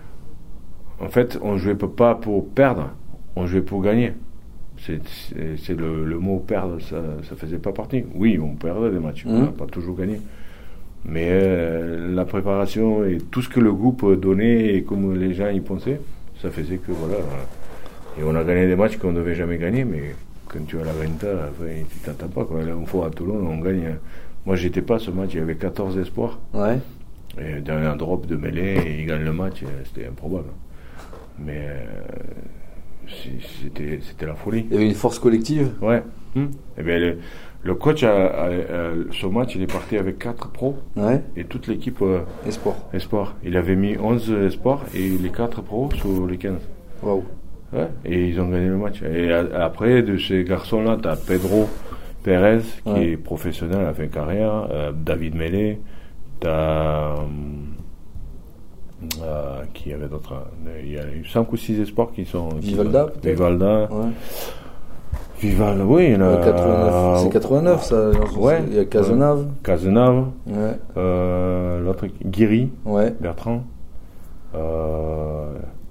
[SPEAKER 1] en fait, on jouait pas pour perdre, on jouait pour gagner. C'est, c'est, c'est le, le mot perdre, ça, ça faisait pas partie. Oui, on perdait des matchs, mmh. on n'a pas toujours gagné. Mais euh, la préparation et tout ce que le groupe donnait et comme les gens y pensaient, ça faisait que voilà. Et on a gagné des matchs qu'on ne devait jamais gagner, mais quand tu as la Renta, après, tu t'attends pas, quoi. Là, une fois à Toulon, on gagne. Moi, j'étais pas ce match, il y avait quatorze espoirs. Ouais. Et dans un drop de mêlée, et ils gagnent le match, c'était improbable. Mais euh, c'était, c'était la folie.
[SPEAKER 2] Il y avait une force collective.
[SPEAKER 1] Ouais. Hum. Et bien, le, le coach, a, a, a, ce match, il est parti avec quatre pros. Ouais. Et toute l'équipe. Euh,
[SPEAKER 2] espoir.
[SPEAKER 1] Espoir. Il avait mis onze espoirs et les quatre pros sur les quinze.
[SPEAKER 2] Waouh.
[SPEAKER 1] Ouais, et ils ont gagné le match. Et a, après, de ces garçons-là, tu as Pedro Pérez, qui ouais. est professionnel, a fait une carrière, euh, David Mélé, tu as. Euh, qui y avait d'autres. Il y a eu cinq ou six espoirs qui sont.
[SPEAKER 2] Vivalda,
[SPEAKER 1] qui, peut-être Vivalda. Ouais. Vivalda, oui, il y en a.
[SPEAKER 2] quatre-vingt-neuf, c'est quatre-vingt-neuf, ça.
[SPEAKER 1] Ouais.
[SPEAKER 2] Il y a Cazenave.
[SPEAKER 1] Ouais. Cazenave. Ouais. Euh, l'autre, Guiri.
[SPEAKER 2] Ouais.
[SPEAKER 1] Bertrand. Euh.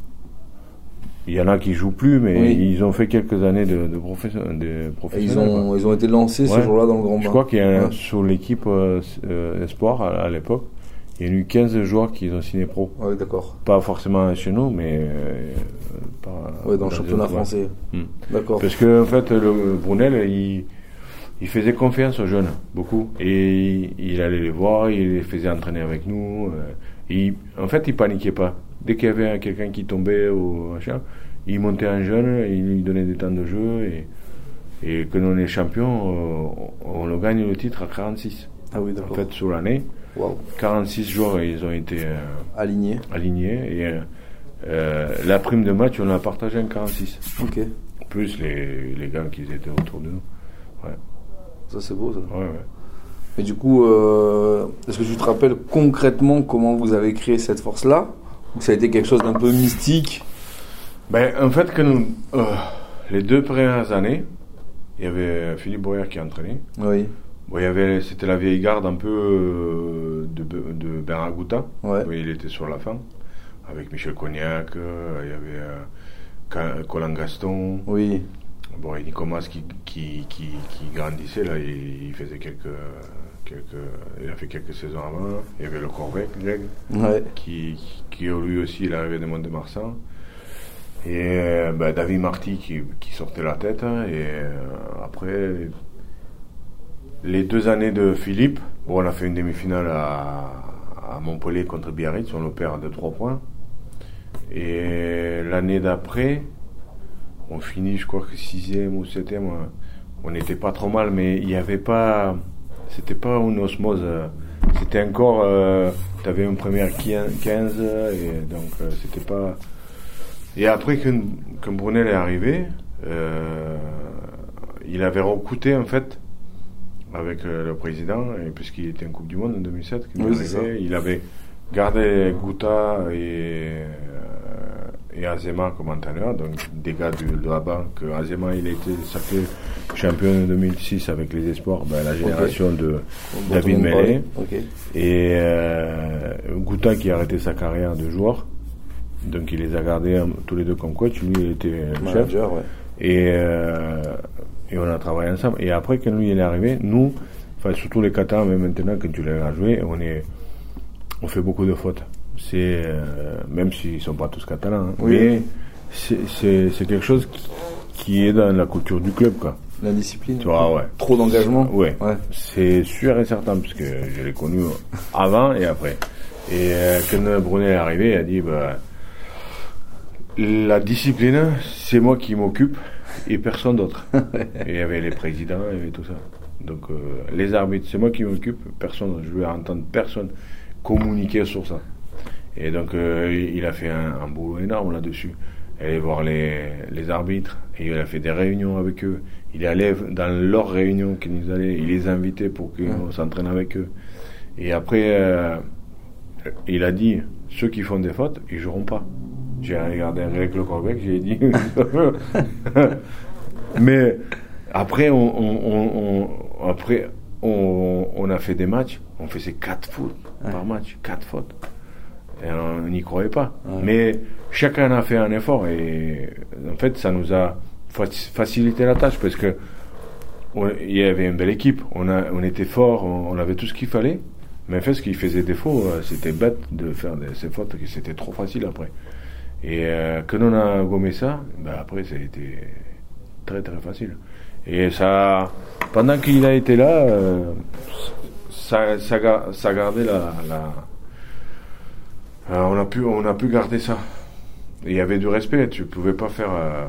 [SPEAKER 1] Il y en a qui jouent plus, mais oui. ils ont fait quelques années de, de, profession, de professionnels.
[SPEAKER 2] Ils ont, ils ont été lancés ouais. ce jour-là dans le Grand Bain.
[SPEAKER 1] Je crois qu'il y a ouais. sur l'équipe euh, Espoir à, à l'époque, il y a eu quinze joueurs qui ont signé pro.
[SPEAKER 2] Oui, d'accord.
[SPEAKER 1] Pas forcément chez nous, mais euh, pas
[SPEAKER 2] ouais, dans, dans le championnat français.
[SPEAKER 1] Hum.
[SPEAKER 2] D'accord.
[SPEAKER 1] Parce que en fait, le Brunel, il, il faisait confiance aux jeunes, beaucoup, et il, il allait les voir, il les faisait entraîner avec nous. Euh, il, en fait, il paniquait pas. Dès qu'il y avait quelqu'un qui tombait ou machin, il montait un jeune, il lui donnait des temps de jeu et, et quand on est champion, euh, on, on le gagne le titre à quarante-six.
[SPEAKER 2] Ah oui, d'accord.
[SPEAKER 1] En fait, sur l'année, wow. quarante-six joueurs ils ont été euh,
[SPEAKER 2] alignés.
[SPEAKER 1] alignés et euh, la prime de match, on l'a partagée en quarante-six.
[SPEAKER 2] Ok.
[SPEAKER 1] Plus les, les gars qui étaient autour de nous. Ouais.
[SPEAKER 2] Ça, c'est beau, ça.
[SPEAKER 1] Ouais, ouais.
[SPEAKER 2] Et du coup, euh, est-ce que tu te rappelles concrètement comment vous avez créé cette force-là? Ou ça a été quelque chose d'un peu mystique?
[SPEAKER 1] Ben, en fait, que nous, euh, les deux premières années, il y avait Philippe Boyer qui entraînait.
[SPEAKER 2] Oui.
[SPEAKER 1] Bon, il y avait, c'était la vieille garde un peu euh, de, de Bernard Goutin. Ouais. Il était sur la fin, avec Michel Cognac, euh, il y avait euh, Colin Gaston.
[SPEAKER 2] Oui.
[SPEAKER 1] Bon, et Nicomas qui, qui, qui, qui grandissait, là, il, il faisait quelques... Quelques, il a fait quelques saisons avant. Il y avait le Corvec, Greg, ouais. qui, qui lui aussi il arrivait de Mont-de-Marsan. Et euh, ben, David Marty qui, qui sortait la tête. Et euh, après, les deux années de Philippe, bon, on a fait une demi-finale à, à Montpellier contre Biarritz, on le perd de trois points. Et l'année d'après, on finit, je crois que sixième ou septième on n'était pas trop mal, mais il n'y avait pas, c'était pas une osmose, c'était encore, euh, tu avais une première quinze, et donc euh, c'était pas... Et après, quand, quand Brunel est arrivé, euh, il avait recruté en fait, avec euh, le président, et puisqu'il était en Coupe du Monde en deux mille sept, quand
[SPEAKER 2] oui,
[SPEAKER 1] il, arrivait, il avait gardé Gouta et... et Azema comme entraîneur, donc des gars de, de la banque. Azema, il a été sacré champion en deux mille six avec les espoirs, ben, la génération okay. de bon, David Mélé. Okay. Et euh, Gouta qui a arrêté sa carrière de joueur, donc il les a gardés um, tous les deux comme coach. Lui, il était
[SPEAKER 2] manager,
[SPEAKER 1] chef.
[SPEAKER 2] Ouais.
[SPEAKER 1] Et, euh, et on a travaillé ensemble. Et après, quand lui il est arrivé, nous, enfin surtout les Catalans, mais maintenant, quand tu l'as joué, on, est, on fait beaucoup de fautes. C'est euh, même s'ils sont pas tous catalans, hein, oui. mais c'est, c'est, c'est quelque chose qui, qui est dans la culture du club, quoi.
[SPEAKER 2] La discipline.
[SPEAKER 1] Tu vois, ouais.
[SPEAKER 2] Trop d'engagement.
[SPEAKER 1] Ouais. ouais. C'est sûr et certain parce que je l'ai connu avant et après. Et euh, quand Brunel est arrivé, il a dit bah, la discipline, c'est moi qui m'occupe et personne d'autre. Et il y avait les présidents, il y avait tout ça. Donc euh, les arbitres, c'est moi qui m'occupe, personne. Je veux entendre personne communiquer sur ça. Et donc, euh, il a fait un, un boulot énorme là-dessus. Il allait voir les, les arbitres, et il a fait des réunions avec eux. Il allait dans leurs réunions qu'ils nous allaient, il les invitait pour qu'on s'entraîne avec eux. Et après, euh, il a dit, ceux qui font des fautes, ils joueront pas. J'ai regardé avec le Corbec, j'ai dit... Mais après, on, on, on, on, après on, on a fait des matchs, on faisait quatre fautes ouais. par match, quatre fautes. Et on n'y croyait pas. Ouais. Mais chacun a fait un effort et en fait, ça nous a facilité la tâche parce que on, il y avait une belle équipe. On, a, on était fort, on, on avait tout ce qu'il fallait. Mais en fait, ce qui faisait défaut, c'était bête de faire des, ces fautes, que c'était trop facile après. Et euh, quand on a gommé ça, ben après, ça a été très très facile. Et ça, pendant qu'il a été là, euh, ça, ça, ça gardait la, la Euh, on a pu, on a pu garder ça. Et il y avait du respect. Tu pouvais pas faire. Euh,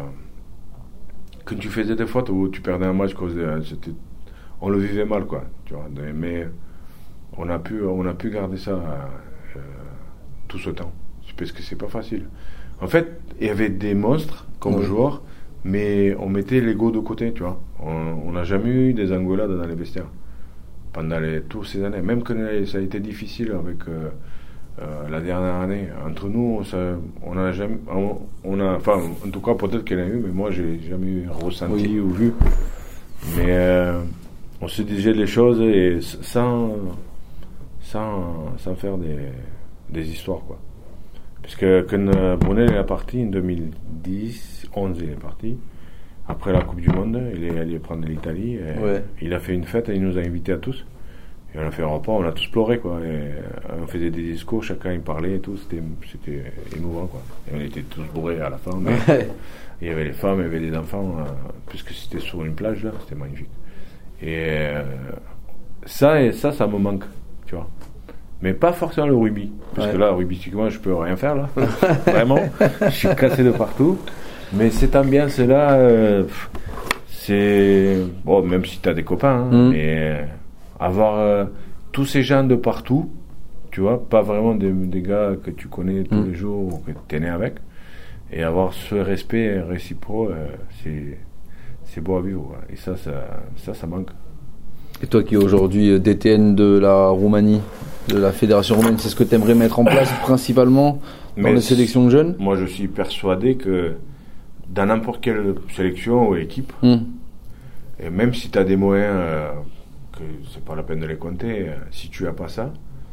[SPEAKER 1] quand tu faisais des fautes ou tu perdais un match, cause de, c'était, on le vivait mal, quoi. Tu vois. Mais on a pu, on a pu garder ça euh, tout ce temps. Parce que c'est pas facile. En fait, il y avait des monstres comme oui. joueurs, mais on mettait l'ego de côté, tu vois. On n'a jamais eu des engueulades dans les vestiaires pendant les, toutes ces années. Même quand ça a été difficile avec. Euh, Euh, la dernière année, entre nous, ça, on a jamais, on, on a, enfin, en tout cas, peut-être qu'elle a eu, mais moi, j'ai jamais eu ressenti oui. ou vu. Mais euh, on se disait les choses et sans, sans, sans faire des, des histoires, quoi. Parce que quand euh, Brunel est parti en deux mille dix, onze, il est parti. Après la Coupe du Monde, il est allé prendre l'Italie. Et ouais. Il a fait une fête et il nous a invités à tous. Et on a fait un repas, on a tous pleuré, quoi. Et on faisait des discours, chacun y parlait et tout, c'était, c'était émouvant, quoi. Et on était tous bourrés à la fin, mais il y avait les femmes, il y avait les enfants, euh, puisque c'était sur une plage, là, c'était magnifique. Et euh, ça, et ça, ça me manque, tu vois. Mais pas forcément le rugby, parce ouais. que là, rugbystiquement, je peux rien faire, là. Vraiment, je suis cassé de partout. Mais cette ambiance-là, euh, c'est... Bon, même si t'as des copains, hein, mm. mais... avoir euh, tous ces gens de partout, tu vois, pas vraiment des, des gars que tu connais tous mmh. les jours ou que tu es né avec, et avoir ce respect réciproque, euh, c'est, c'est beau à vivre. Ouais. Et ça, ça, ça, ça manque.
[SPEAKER 2] Et toi qui es aujourd'hui D T N de la Roumanie, de la Fédération roumaine, c'est ce que tu aimerais mettre en place principalement dans Mais les sélections de jeunes ?
[SPEAKER 1] Moi, je suis persuadé que dans n'importe quelle sélection ou équipe, mmh. et même si tu as des moyens... Euh, que c'est pas la peine de les compter, si tu as pas ça,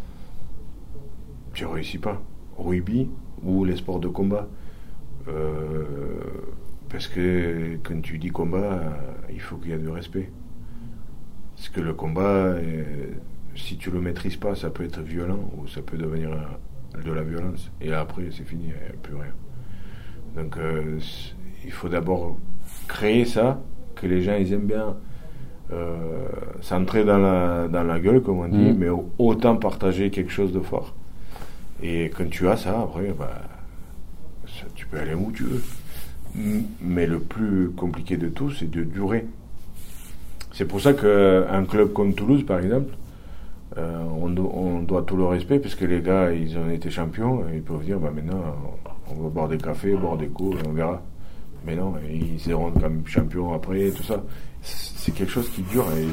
[SPEAKER 1] tu réussis pas. Rugby ou les sports de combat. Euh, parce que quand tu dis combat, il faut qu'il y ait du respect. Parce que le combat, si tu le maîtrises pas, ça peut être violent ou ça peut devenir de la violence. Et après, c'est fini, il n'y a plus rien. Donc, euh, il faut d'abord créer ça, que les gens ils aiment bien. Euh, s'entrer dans la, dans la gueule, comme on dit, mmh. mais autant partager quelque chose de fort. Et quand tu as ça, après, bah, ça, tu peux aller où tu veux. Mais le plus compliqué de tout, c'est de durer. C'est pour ça qu'un club comme Toulouse, par exemple, euh, on, do- on doit tout le respect, parce que les gars, ils ont été champions, et ils peuvent dire, bah, maintenant, on va boire des cafés, boire des coups, on verra. Mais non, ils seront quand même champions après, tout ça. C'est quelque chose qui dure, et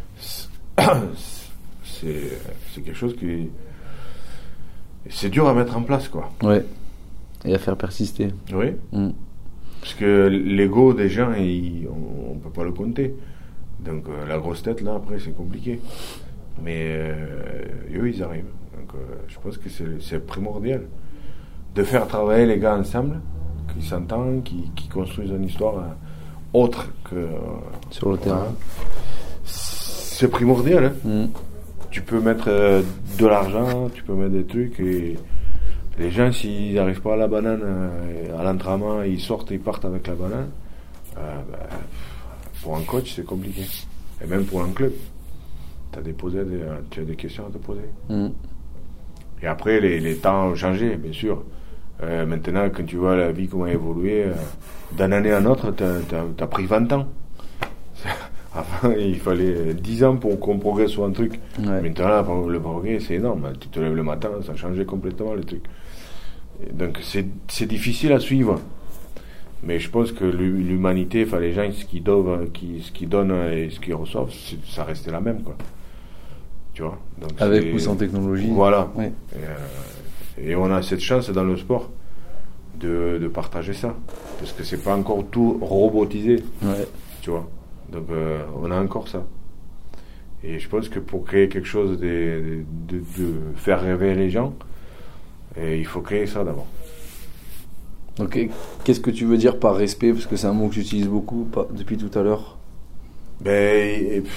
[SPEAKER 1] c'est, c'est quelque chose qui... C'est dur à mettre en place, quoi.
[SPEAKER 2] Ouais. Et à faire persister.
[SPEAKER 1] Oui. Mm. Parce que l'ego des gens, il, on ne peut pas le compter. Donc euh, la grosse tête, là, après, c'est compliqué. Mais euh, eux, ils arrivent. Donc euh, je pense que c'est, c'est primordial de faire travailler les gars ensemble, qui s'entendent, qui, qui construisent une histoire euh, autre que... Euh,
[SPEAKER 2] sur le terrain.
[SPEAKER 1] C'est primordial. Hein. Mm. Tu peux mettre euh, de l'argent, tu peux mettre des trucs, et les gens, s'ils n'arrivent pas à la banane, euh, à l'entraînement, ils sortent et ils partent avec la banane. Euh, bah, pour un coach, c'est compliqué. Et même pour un club. T'as déposé des, tu as des questions à te poser. Mm. Et après, les, les temps ont changé, bien sûr. Euh, maintenant, quand tu vois la vie comment évoluer, euh, d'une année à une autre, t'as, t'as, t'as pris vingt ans. Avant, il fallait dix ans pour qu'on progresse sur un truc. Ouais. Maintenant, le progrès, c'est énorme. Tu te lèves le matin, ça a changé complètement le truc. Et donc, c'est, c'est difficile à suivre. Mais je pense que l'humanité, enfin, les gens, ce qu'ils donnent, ce qu'ils donnent et ce qu'ils reçoivent, ça restait la même, quoi. Tu vois. Donc,
[SPEAKER 2] avec ou sans technologie.
[SPEAKER 1] Voilà.
[SPEAKER 2] Ouais.
[SPEAKER 1] Et, euh, et on a cette chance dans le sport de, de partager ça. Parce que c'est pas encore tout robotisé.
[SPEAKER 2] Ouais.
[SPEAKER 1] Tu vois. Donc euh, on a encore ça. Et je pense que pour créer quelque chose, de, de, de, de faire rêver les gens, et il faut créer ça d'abord.
[SPEAKER 2] Ok. Qu'est-ce que tu veux dire par respect? Parce que c'est un mot que j'utilise beaucoup pas, depuis tout à l'heure.
[SPEAKER 1] Ben, et, et,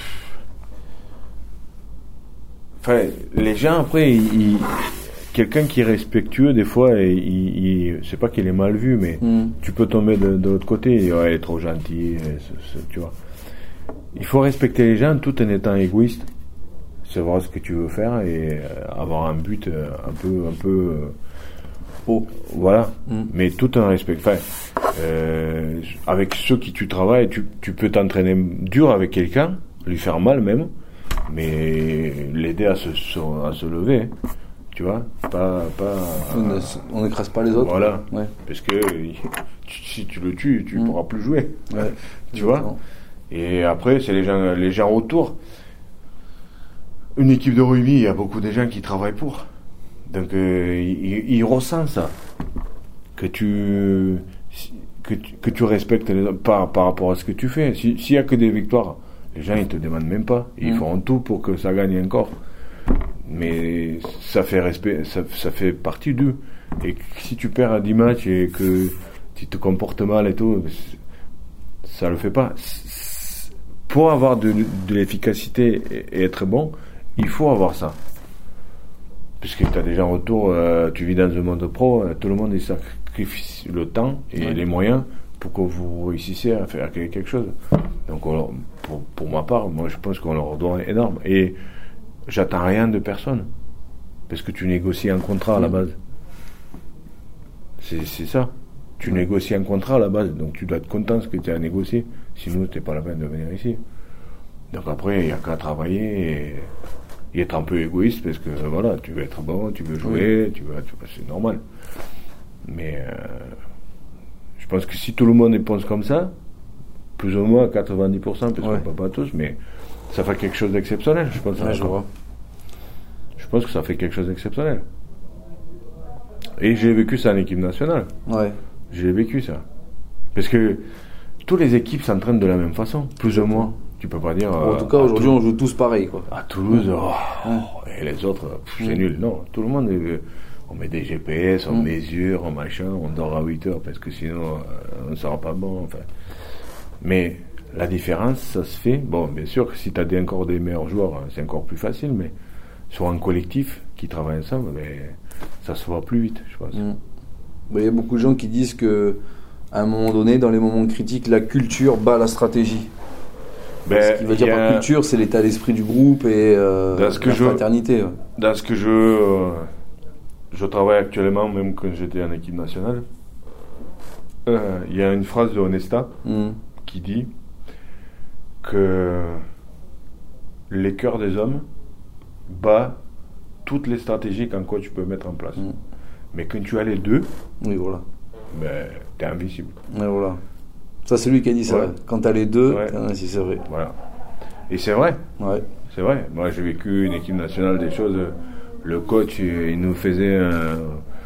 [SPEAKER 1] enfin, les gens après, ils, ils, quelqu'un qui est respectueux, des fois, il, il, c'est pas qu'il est mal vu, mais mm. tu peux tomber de, de l'autre côté. Et, ouais, il est trop gentil, c'est, c'est, tu vois. Il faut respecter les gens tout en étant égoïste, savoir ce que tu veux faire et euh, avoir un but euh, un peu, un peu euh, haut, voilà. Mm. Mais tout en respect. Enfin, euh, avec ceux qui tu travailles, tu, tu peux t'entraîner dur avec quelqu'un, lui faire mal même, mais l'aider à se, à se lever. Tu vois, pas, pas.
[SPEAKER 2] On n'écrase pas les autres.
[SPEAKER 1] Voilà.
[SPEAKER 2] Ouais.
[SPEAKER 1] Parce que tu, si tu le tues, tu mm. pourras plus jouer.
[SPEAKER 2] Ouais.
[SPEAKER 1] Tu vois. Et après, c'est les gens, les gens autour. Une équipe de rugby, il y a beaucoup de gens qui travaillent pour. Donc, euh, ils, ils ressentent ça. Que tu, que tu, que tu respectes les autres par, par rapport à ce que tu fais. Si, s'il y a que des victoires, les gens, ils te demandent même pas. Ils mm. feront tout pour que ça gagne encore. Mais ça fait respect, ça, ça fait partie d'eux. Et si tu perds à dix matchs et que tu te comportes mal et tout, ça le fait pas. Pour avoir de, de l'efficacité et, et être bon, il faut avoir ça. Puisque tu as des gens autour, euh, tu vis dans un monde pro, euh, tout le monde il sacrifie le temps et ouais. les moyens pour que vous réussissiez à faire quelque chose. Donc on, pour, pour ma part, moi je pense qu'on leur doit énorme. Et j'attends rien de personne. Parce que tu négocies un contrat à la base. C'est, c'est ça. Tu mmh. négocies un contrat à la base. Donc tu dois être content de ce que tu as négocié. Sinon, tu n'es pas la peine de venir ici. Donc après, il n'y a qu'à travailler et, et être un peu égoïste parce que voilà, tu veux être bon, tu veux jouer, oui. tu veux, tu veux, c'est normal. Mais euh, je pense que si tout le monde pense comme ça, plus ou moins quatre-vingt-dix pour cent, parce ouais. qu'on ne peut pas tous, mais ça fait quelque chose d'exceptionnel, je pense.
[SPEAKER 2] Ouais, je, vois.
[SPEAKER 1] je pense que ça fait quelque chose d'exceptionnel. Et j'ai vécu ça en équipe nationale.
[SPEAKER 2] Ouais.
[SPEAKER 1] J'ai vécu ça. Parce que toutes les équipes s'entraînent de la même façon, plus ou moins. Tu peux pas dire.
[SPEAKER 2] En euh, tout cas, aujourd'hui, Toulouse, on joue tous pareil, quoi.
[SPEAKER 1] À Toulouse, oh, ouais. et les autres, pff, c'est mmh. nul. Non, tout le monde, est, on met des G P S, on mmh. mesure, on machin, on dort à huit heures parce que sinon, euh, on ne sera pas bon. Enfin. Mais la différence, ça se fait. Bon, bien sûr que si tu as des, encore des meilleurs joueurs, c'est encore plus facile, mais sur un collectif qui travaille ensemble, mais ça se voit plus vite, je pense.
[SPEAKER 2] Mmh. Il y a beaucoup de gens qui disent que à un moment donné, dans les moments critiques, la culture bat la stratégie. Ben, ce qui veut dire par culture, c'est l'état d'esprit du groupe et euh, la fraternité. Ouais.
[SPEAKER 1] Dans ce que je, euh, je travaille actuellement, même quand j'étais en équipe nationale, il euh, y a une phrase de Onesta mm. qui dit que les cœurs des hommes bat toutes les stratégies qu'un coach peut mettre en place. Mm. Mais quand tu as les deux,
[SPEAKER 2] oui, voilà.
[SPEAKER 1] ben, t'es invincible.
[SPEAKER 2] Et voilà. Ça, c'est lui qui a dit ça. Ouais. Quand t'as les deux,
[SPEAKER 1] ouais.
[SPEAKER 2] t'es invincible, c'est vrai.
[SPEAKER 1] Voilà. Et c'est vrai.
[SPEAKER 2] Ouais.
[SPEAKER 1] C'est vrai. Moi, j'ai vécu une équipe nationale, des choses. Le coach, il nous faisait un,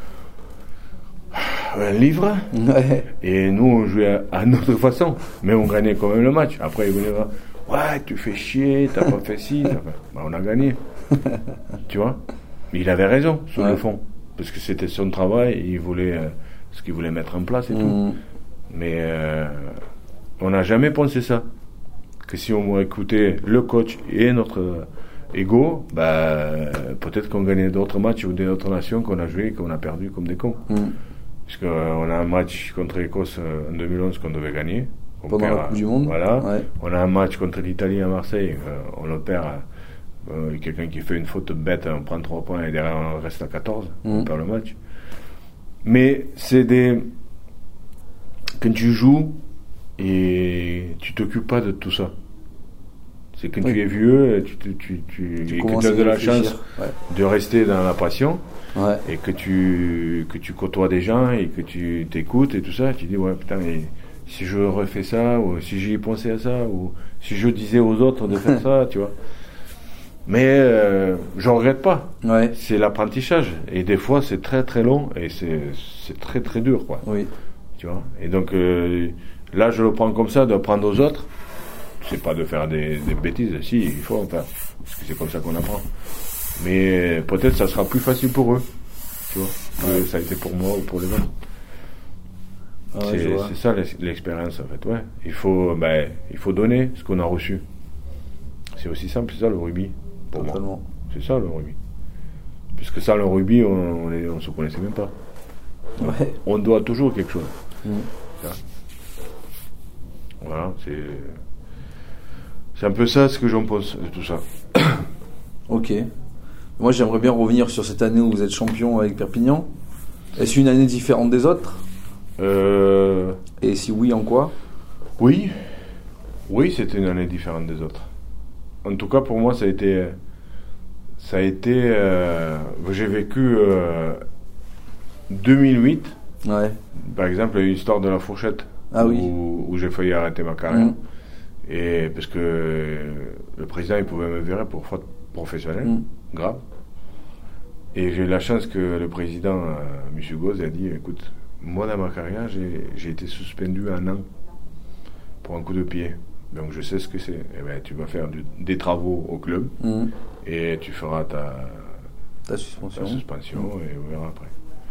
[SPEAKER 1] un livre.
[SPEAKER 2] Ouais.
[SPEAKER 1] Et nous, on jouait à, à notre façon. Mais on gagnait quand même le match. Après, il venait voir, ouais, tu fais chier, t'as pas fait ci. T'as fait... Ben, on a gagné. Tu vois. Mais il avait raison, sur ouais. le fond. Parce que c'était son travail, et il voulait euh, ce qu'il voulait mettre en place et mmh. tout. Mais euh, on n'a jamais pensé ça. Que si on écoutait le coach et notre euh, ego, bah, peut-être qu'on gagnait d'autres matchs ou d'autres nations qu'on a joué et qu'on a perdu comme des cons. Mmh. Parce qu'on euh, a un match contre l'Écosse euh, en deux mille onze qu'on devait gagner. On
[SPEAKER 2] Pendant
[SPEAKER 1] perd,
[SPEAKER 2] la Coupe du Monde.
[SPEAKER 1] Voilà.
[SPEAKER 2] Ouais.
[SPEAKER 1] On a un match contre l'Italie à Marseille, euh, on le perd. Euh, quelqu'un qui fait une faute bête, on prend trois points et derrière on reste à quatorze, mmh. on perd le match. Mais c'est des... Quand tu joues et tu t'occupes pas de tout ça. C'est quand oui. tu es vieux, tu, tu, tu, tu, tu et que tu as de la chance ouais. de rester dans la passion
[SPEAKER 2] ouais.
[SPEAKER 1] et que tu, que tu côtoies des gens et que tu t'écoutes et tout ça, tu dis ouais putain mais si je refais ça ou si j'y pensais à ça ou si je disais aux autres de faire ça, tu vois. Mais euh, je regrette pas.
[SPEAKER 2] Ouais.
[SPEAKER 1] C'est l'apprentissage. Et des fois, c'est très très long et c'est, c'est très très dur, quoi.
[SPEAKER 2] Oui.
[SPEAKER 1] Tu vois. Et donc, euh, là, je le prends comme ça, d'apprendre aux autres. C'est pas de faire des, des bêtises. Si, il faut en faire. Parce que c'est comme ça qu'on apprend. Mais peut-être ça sera plus facile pour eux. Tu vois. Que ça a été pour moi ou pour les autres.
[SPEAKER 2] Ah ouais,
[SPEAKER 1] c'est, c'est ça l'expérience, en fait. Ouais. Il faut, ben, il faut donner ce qu'on a reçu. C'est aussi simple, c'est ça le rugby. Pour
[SPEAKER 2] Totalement.
[SPEAKER 1] moi. C'est ça le rugby. Puisque ça, le rugby, on ne on, on se connaissait même pas.
[SPEAKER 2] Ouais.
[SPEAKER 1] On doit toujours quelque chose.
[SPEAKER 2] Mmh.
[SPEAKER 1] Voilà, c'est. C'est un peu ça ce que j'en pense de tout ça.
[SPEAKER 2] Ok. Moi, j'aimerais bien revenir sur cette année où vous êtes champion avec Perpignan. Est-ce une année différente des autres ?
[SPEAKER 1] euh...
[SPEAKER 2] Et si oui, en quoi ?
[SPEAKER 1] Oui. Oui, c'était une année différente des autres. En tout cas, pour moi, ça a été. Ça a été. Euh, j'ai vécu euh, deux mille huit.
[SPEAKER 2] Ouais.
[SPEAKER 1] Par exemple, l'histoire de la fourchette.
[SPEAKER 2] Ah oui.
[SPEAKER 1] Où, où j'ai failli arrêter ma carrière.
[SPEAKER 2] Mmh.
[SPEAKER 1] Et parce que le président, il pouvait me virer pour faute professionnelle, mmh. grave. Et j'ai eu la chance que le président, euh, M. Gauze, a dit écoute, moi, dans ma carrière, j'ai, j'ai été suspendu un an pour un coup de pied. Donc je sais ce que c'est. Eh ben, tu vas faire du, des travaux au club mmh. et tu feras ta,
[SPEAKER 2] ta suspension,
[SPEAKER 1] ta suspension mmh. et on verra après.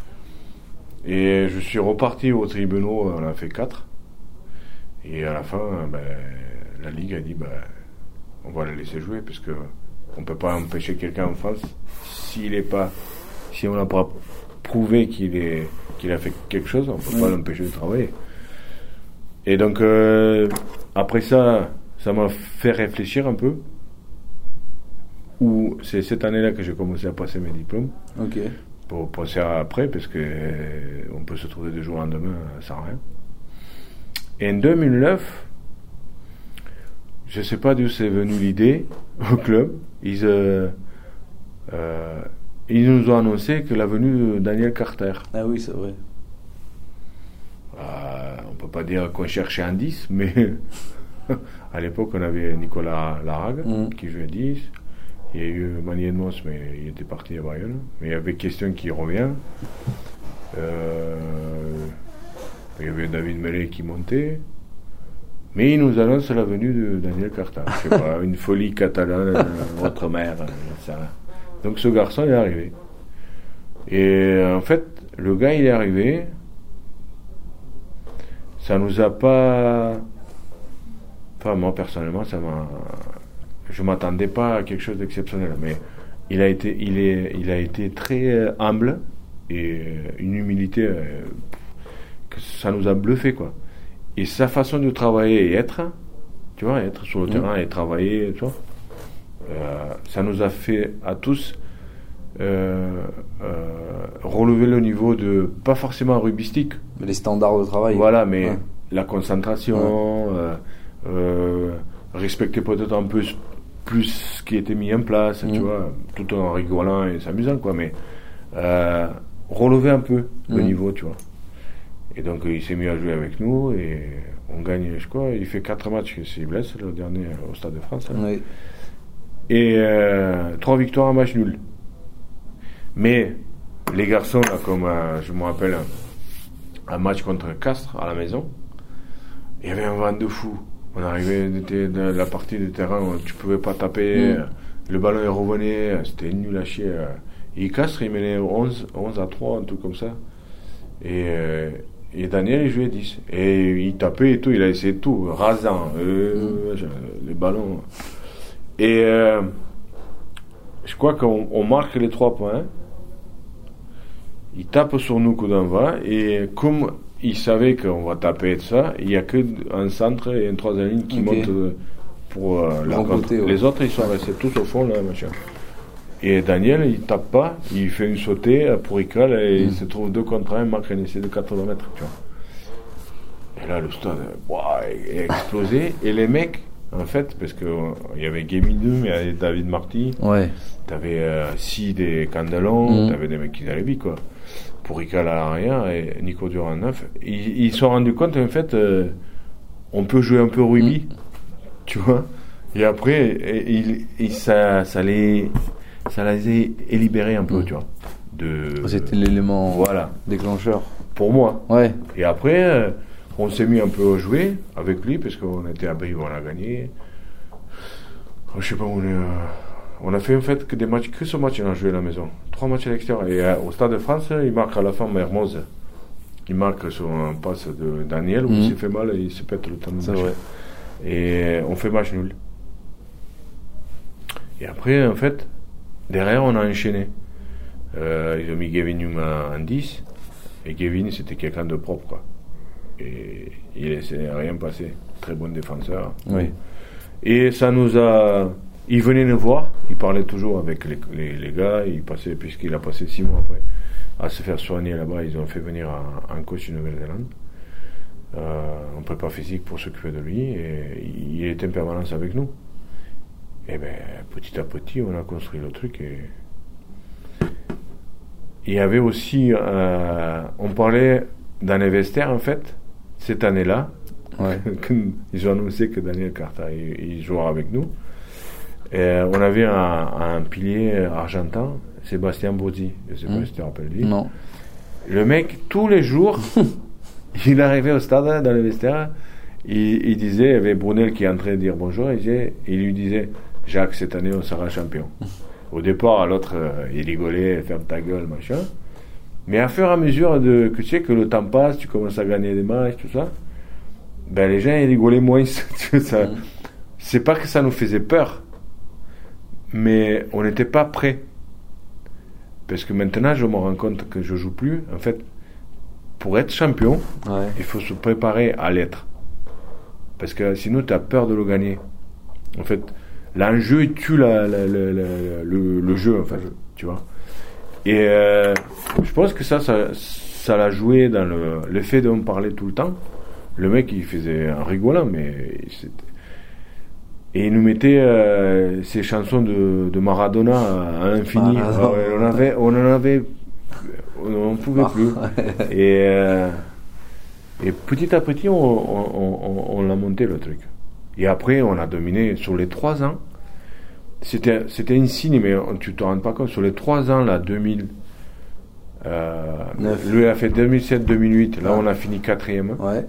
[SPEAKER 1] Et je suis reparti au tribunal, on a fait quatre. Et à la fin, ben, la Ligue a dit ben, on va le laisser jouer parce que on peut pas empêcher quelqu'un en France s'il est pas, si on n'a pas prouvé qu'il est, qu'il a fait quelque chose, on peut mmh. pas l'empêcher de travailler. Et donc euh, après ça, ça m'a fait réfléchir un peu. Ou c'est cette année-là que j'ai commencé à passer mes diplômes.
[SPEAKER 2] Ok.
[SPEAKER 1] Pour passer après, parce que euh, on peut se trouver du jour au lendemain sans rien. Et en deux mille neuf, je sais pas d'où c'est venu l'idée au club. Ils, euh, euh, ils nous ont annoncé que la venue de Daniel Carter.
[SPEAKER 2] Ah oui, c'est vrai.
[SPEAKER 1] Euh, on peut pas dire qu'on cherchait un dix, mais à l'époque on avait Nicolas Larague mmh. qui jouait dix. Il y a eu Manier de Mons, mais il était parti à Bayonne. Mais il y avait Question qui revient. Euh, il y avait David Mellet qui montait. Mais il nous annonce la venue de Daniel Carter. Je sais pas, une folie catalane, votre mère, ça. Donc ce garçon est arrivé. Et en fait, le gars il est arrivé. Ça nous a pas. Enfin, moi personnellement, ça m'a. Je m'attendais pas à quelque chose d'exceptionnel, mais il a été, il est, il a été très humble et une humilité euh, que ça nous a bluffé quoi. Et sa façon de travailler et être, tu vois, être sur le mmh. terrain et travailler, tu vois, euh, ça nous a fait à tous euh, euh, relever le niveau de pas forcément rugbyistique,
[SPEAKER 2] mais les standards de travail.
[SPEAKER 1] Voilà, mais
[SPEAKER 2] ouais.
[SPEAKER 1] la concentration, ouais. euh, euh, respecter peut-être un peu plus ce qui était mis en place, mmh. tu vois, tout en rigolant et s'amusant, quoi, mais euh, relever un peu mmh. le niveau, tu vois. Et donc il s'est mis à jouer avec nous et on gagne, je crois, il fait quatre matchs qu'il se blesse, le dernier au Stade de France. Hein.
[SPEAKER 2] Oui.
[SPEAKER 1] Et euh, trois victoires, un match nul. Mais les garçons, là, comme euh, je me rappelle, un, un match contre Castres à la maison, il y avait un vent de fou. On arrivait de, de la partie du terrain où tu pouvais pas taper, mmh. le ballon il revenait, c'était nul à chier. Et Castres, il menait onze à trois, un truc comme ça. Et, euh, et Daniel, il jouait dix. Et il tapait et tout, il a essayé tout, rasant, euh, mmh. les ballons. Et euh, je crois qu'on on marque les trois points. Il tape sur nous coup d'envoi. Et comme il savait qu'on va taper et tout ça, il n'y a qu'un centre et une troisième ligne qui okay. monte pour euh, la contre. Côté, ouais. Les autres, ils sont restés tous au fond, là, machin. Et Daniel, il tape pas, il fait une sautée pour Ical et mmh. il se trouve deux contre un, il marque un essai de quatre-vingts mètres, tu vois. Et là, le stade wow, est explosé. Et les mecs, en fait, parce qu'il euh, y avait Guéminum, il y avait David Marty,
[SPEAKER 2] ouais.
[SPEAKER 1] t'avais euh, Sid et Candelon, mmh. t'avais des mecs qui allaient vite, quoi. Pour Ical à l'arrière et Nico Durand neuf. Ils, ils se sont rendus compte, en fait, euh, on peut jouer un peu au rugby, mmh. tu vois. Et après, et, et, et ça, ça les... ça les a libérés un peu, mmh. tu vois. De,
[SPEAKER 2] C'était l'élément
[SPEAKER 1] voilà.
[SPEAKER 2] déclencheur.
[SPEAKER 1] Pour moi.
[SPEAKER 2] Ouais.
[SPEAKER 1] Et après, euh, on s'est mis un peu à jouer avec lui, parce qu'on était à Brive, on a gagné. Je sais pas où on est. Euh, on a fait en fait que des matchs, que ce match, on a joué à la maison. Trois matchs à l'extérieur. Et euh, au Stade de France, il marque à la fin Mermoz. Il marque sur un passe de Daniel, où mmh. il s'est fait mal et il se pète le tendon.
[SPEAKER 2] C'est vrai.
[SPEAKER 1] Et on fait match nul. Et après, en fait, derrière, on a enchaîné. Euh, ils ont mis Gavin Newman en dix. Et Gavin, c'était quelqu'un de propre, quoi. Et il ne laissait rien passer. Très bon défenseur.
[SPEAKER 2] Oui.
[SPEAKER 1] Et ça nous a... Il venait nous voir. Il parlait toujours avec les, les, les gars. Il passait, puisqu'il a passé six mois après à se faire soigner là-bas. Ils ont fait venir un, un coach de Nouvelle-Zélande. Euh, en prépa physique pour s'occuper de lui. Et il était en permanence avec nous. Et bien, petit à petit, on a construit le truc. Et il y avait aussi... Euh, on parlait dans les vestiaires, en fait, cette année-là.
[SPEAKER 2] Ouais.
[SPEAKER 1] Ils ont annoncé que Daniel Carta, il, il jouera avec nous. Et on avait un, un pilier argentin, Sébastien Bozzi. Je ne sais pas mmh. si tu te rappelles lui.
[SPEAKER 2] Non.
[SPEAKER 1] Le mec, tous les jours, il arrivait au stade, dans les vestiaires, il, il disait, il y avait Brunel qui entrait dire bonjour, il, disait, il lui disait... Jacques, cette année, on sera champion. Au départ, l'autre, euh, il rigolait, ferme ta gueule, machin. Mais à fur et à mesure de, que tu sais que le temps passe, tu commences à gagner des matchs, tout ça, ben les gens, ils rigolaient moins. ça, mmh. C'est pas que ça nous faisait peur, mais on n'était pas prêts. Parce que maintenant, je me rends compte que je joue plus. En fait, pour être champion,
[SPEAKER 2] ouais.
[SPEAKER 1] il faut se préparer à l'être. Parce que sinon, tu as peur de le gagner. En fait, l'enjeu il tue la, la, la, la, le, le jeu en fait, tu vois. Et euh, je pense que ça, ça, ça l'a joué dans le, le fait de me parler tout le temps. Le mec il faisait un rigolant, mais c'était... et il nous mettait euh, ces chansons de, de Maradona à l'infini. Ah, ah, ouais, on avait, on en avait, on ne pouvait ah, plus. et, euh, et petit à petit, on, on, on, on l'a monté le truc. Et après, on a dominé sur les trois ans. C'était, c'était un signe, mais tu te rends pas compte. Sur les trois ans, là, deux mille. Euh, lui a fait deux mille sept deux mille huit. Là, ouais. on a fini quatrième.
[SPEAKER 2] Ouais.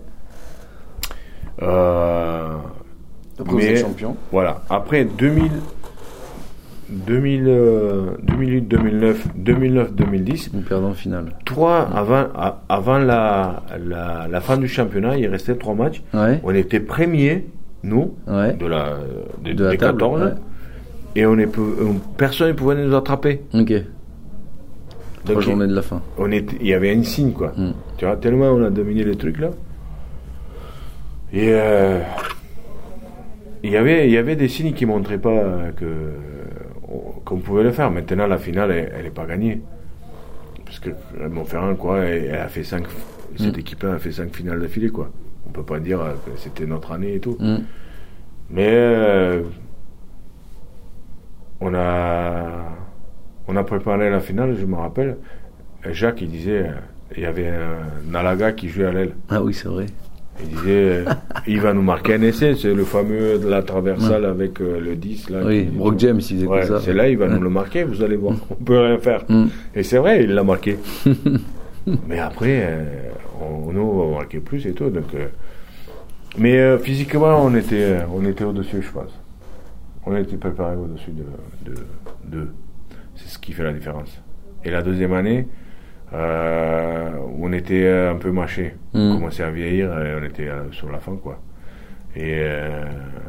[SPEAKER 1] Euh,
[SPEAKER 2] Après, mais, champion.
[SPEAKER 1] Voilà. Après, deux mille, deux mille, euh, deux mille huit deux mille neuf, deux mille neuf deux mille dix.
[SPEAKER 2] Nous perdons en finale.
[SPEAKER 1] Trois, ouais. avant, à, avant la, la, la fin du championnat, il restait trois matchs.
[SPEAKER 2] Ouais.
[SPEAKER 1] On était premiers. Nous,
[SPEAKER 2] ouais.
[SPEAKER 1] de la, de,
[SPEAKER 2] de la
[SPEAKER 1] des
[SPEAKER 2] table,
[SPEAKER 1] quatorze, ouais. et on est, on, personne ne pouvait nous attraper.
[SPEAKER 2] Ok.
[SPEAKER 1] Donc,
[SPEAKER 2] trois journées de la fin.
[SPEAKER 1] On était, il y avait un signe, quoi. Mm. Tu vois, tellement on a dominé les trucs, là. Et euh, il y avait, il y avait des signes qui ne montraient pas que, qu'on pouvait le faire. Maintenant, la finale, elle n'est pas gagnée. Parce que Montferrand, quoi, elle a fait cinq, cette mm. équipe-là a fait cinq finales d'affilée, quoi. On peut pas dire que c'était notre année et tout. Mm. Mais euh, on a, on a préparé la finale, je me rappelle. Jacques, il disait, il y avait un Nalaga qui jouait à l'aile.
[SPEAKER 2] Ah oui, c'est vrai.
[SPEAKER 1] Il disait, il va nous marquer un essai, c'est le fameux de la traversale ouais. avec euh, le dix. Là,
[SPEAKER 2] oui, Brock James, il faisait
[SPEAKER 1] ouais,
[SPEAKER 2] comme ça.
[SPEAKER 1] C'est là, il va ouais. nous le marquer, vous allez voir, on peut rien faire. Mm. Et c'est vrai, il l'a marqué. Mais après, euh, on, nous, on marquait plus et tout. Donc, euh, mais euh, physiquement, on était, on était au-dessus, je pense. On était préparé au-dessus de d'eux. C'est ce qui fait la différence. Et la deuxième année, euh, on était un peu mâché. Mm. On commençait à vieillir et on était euh, sur la fin, quoi. Et euh,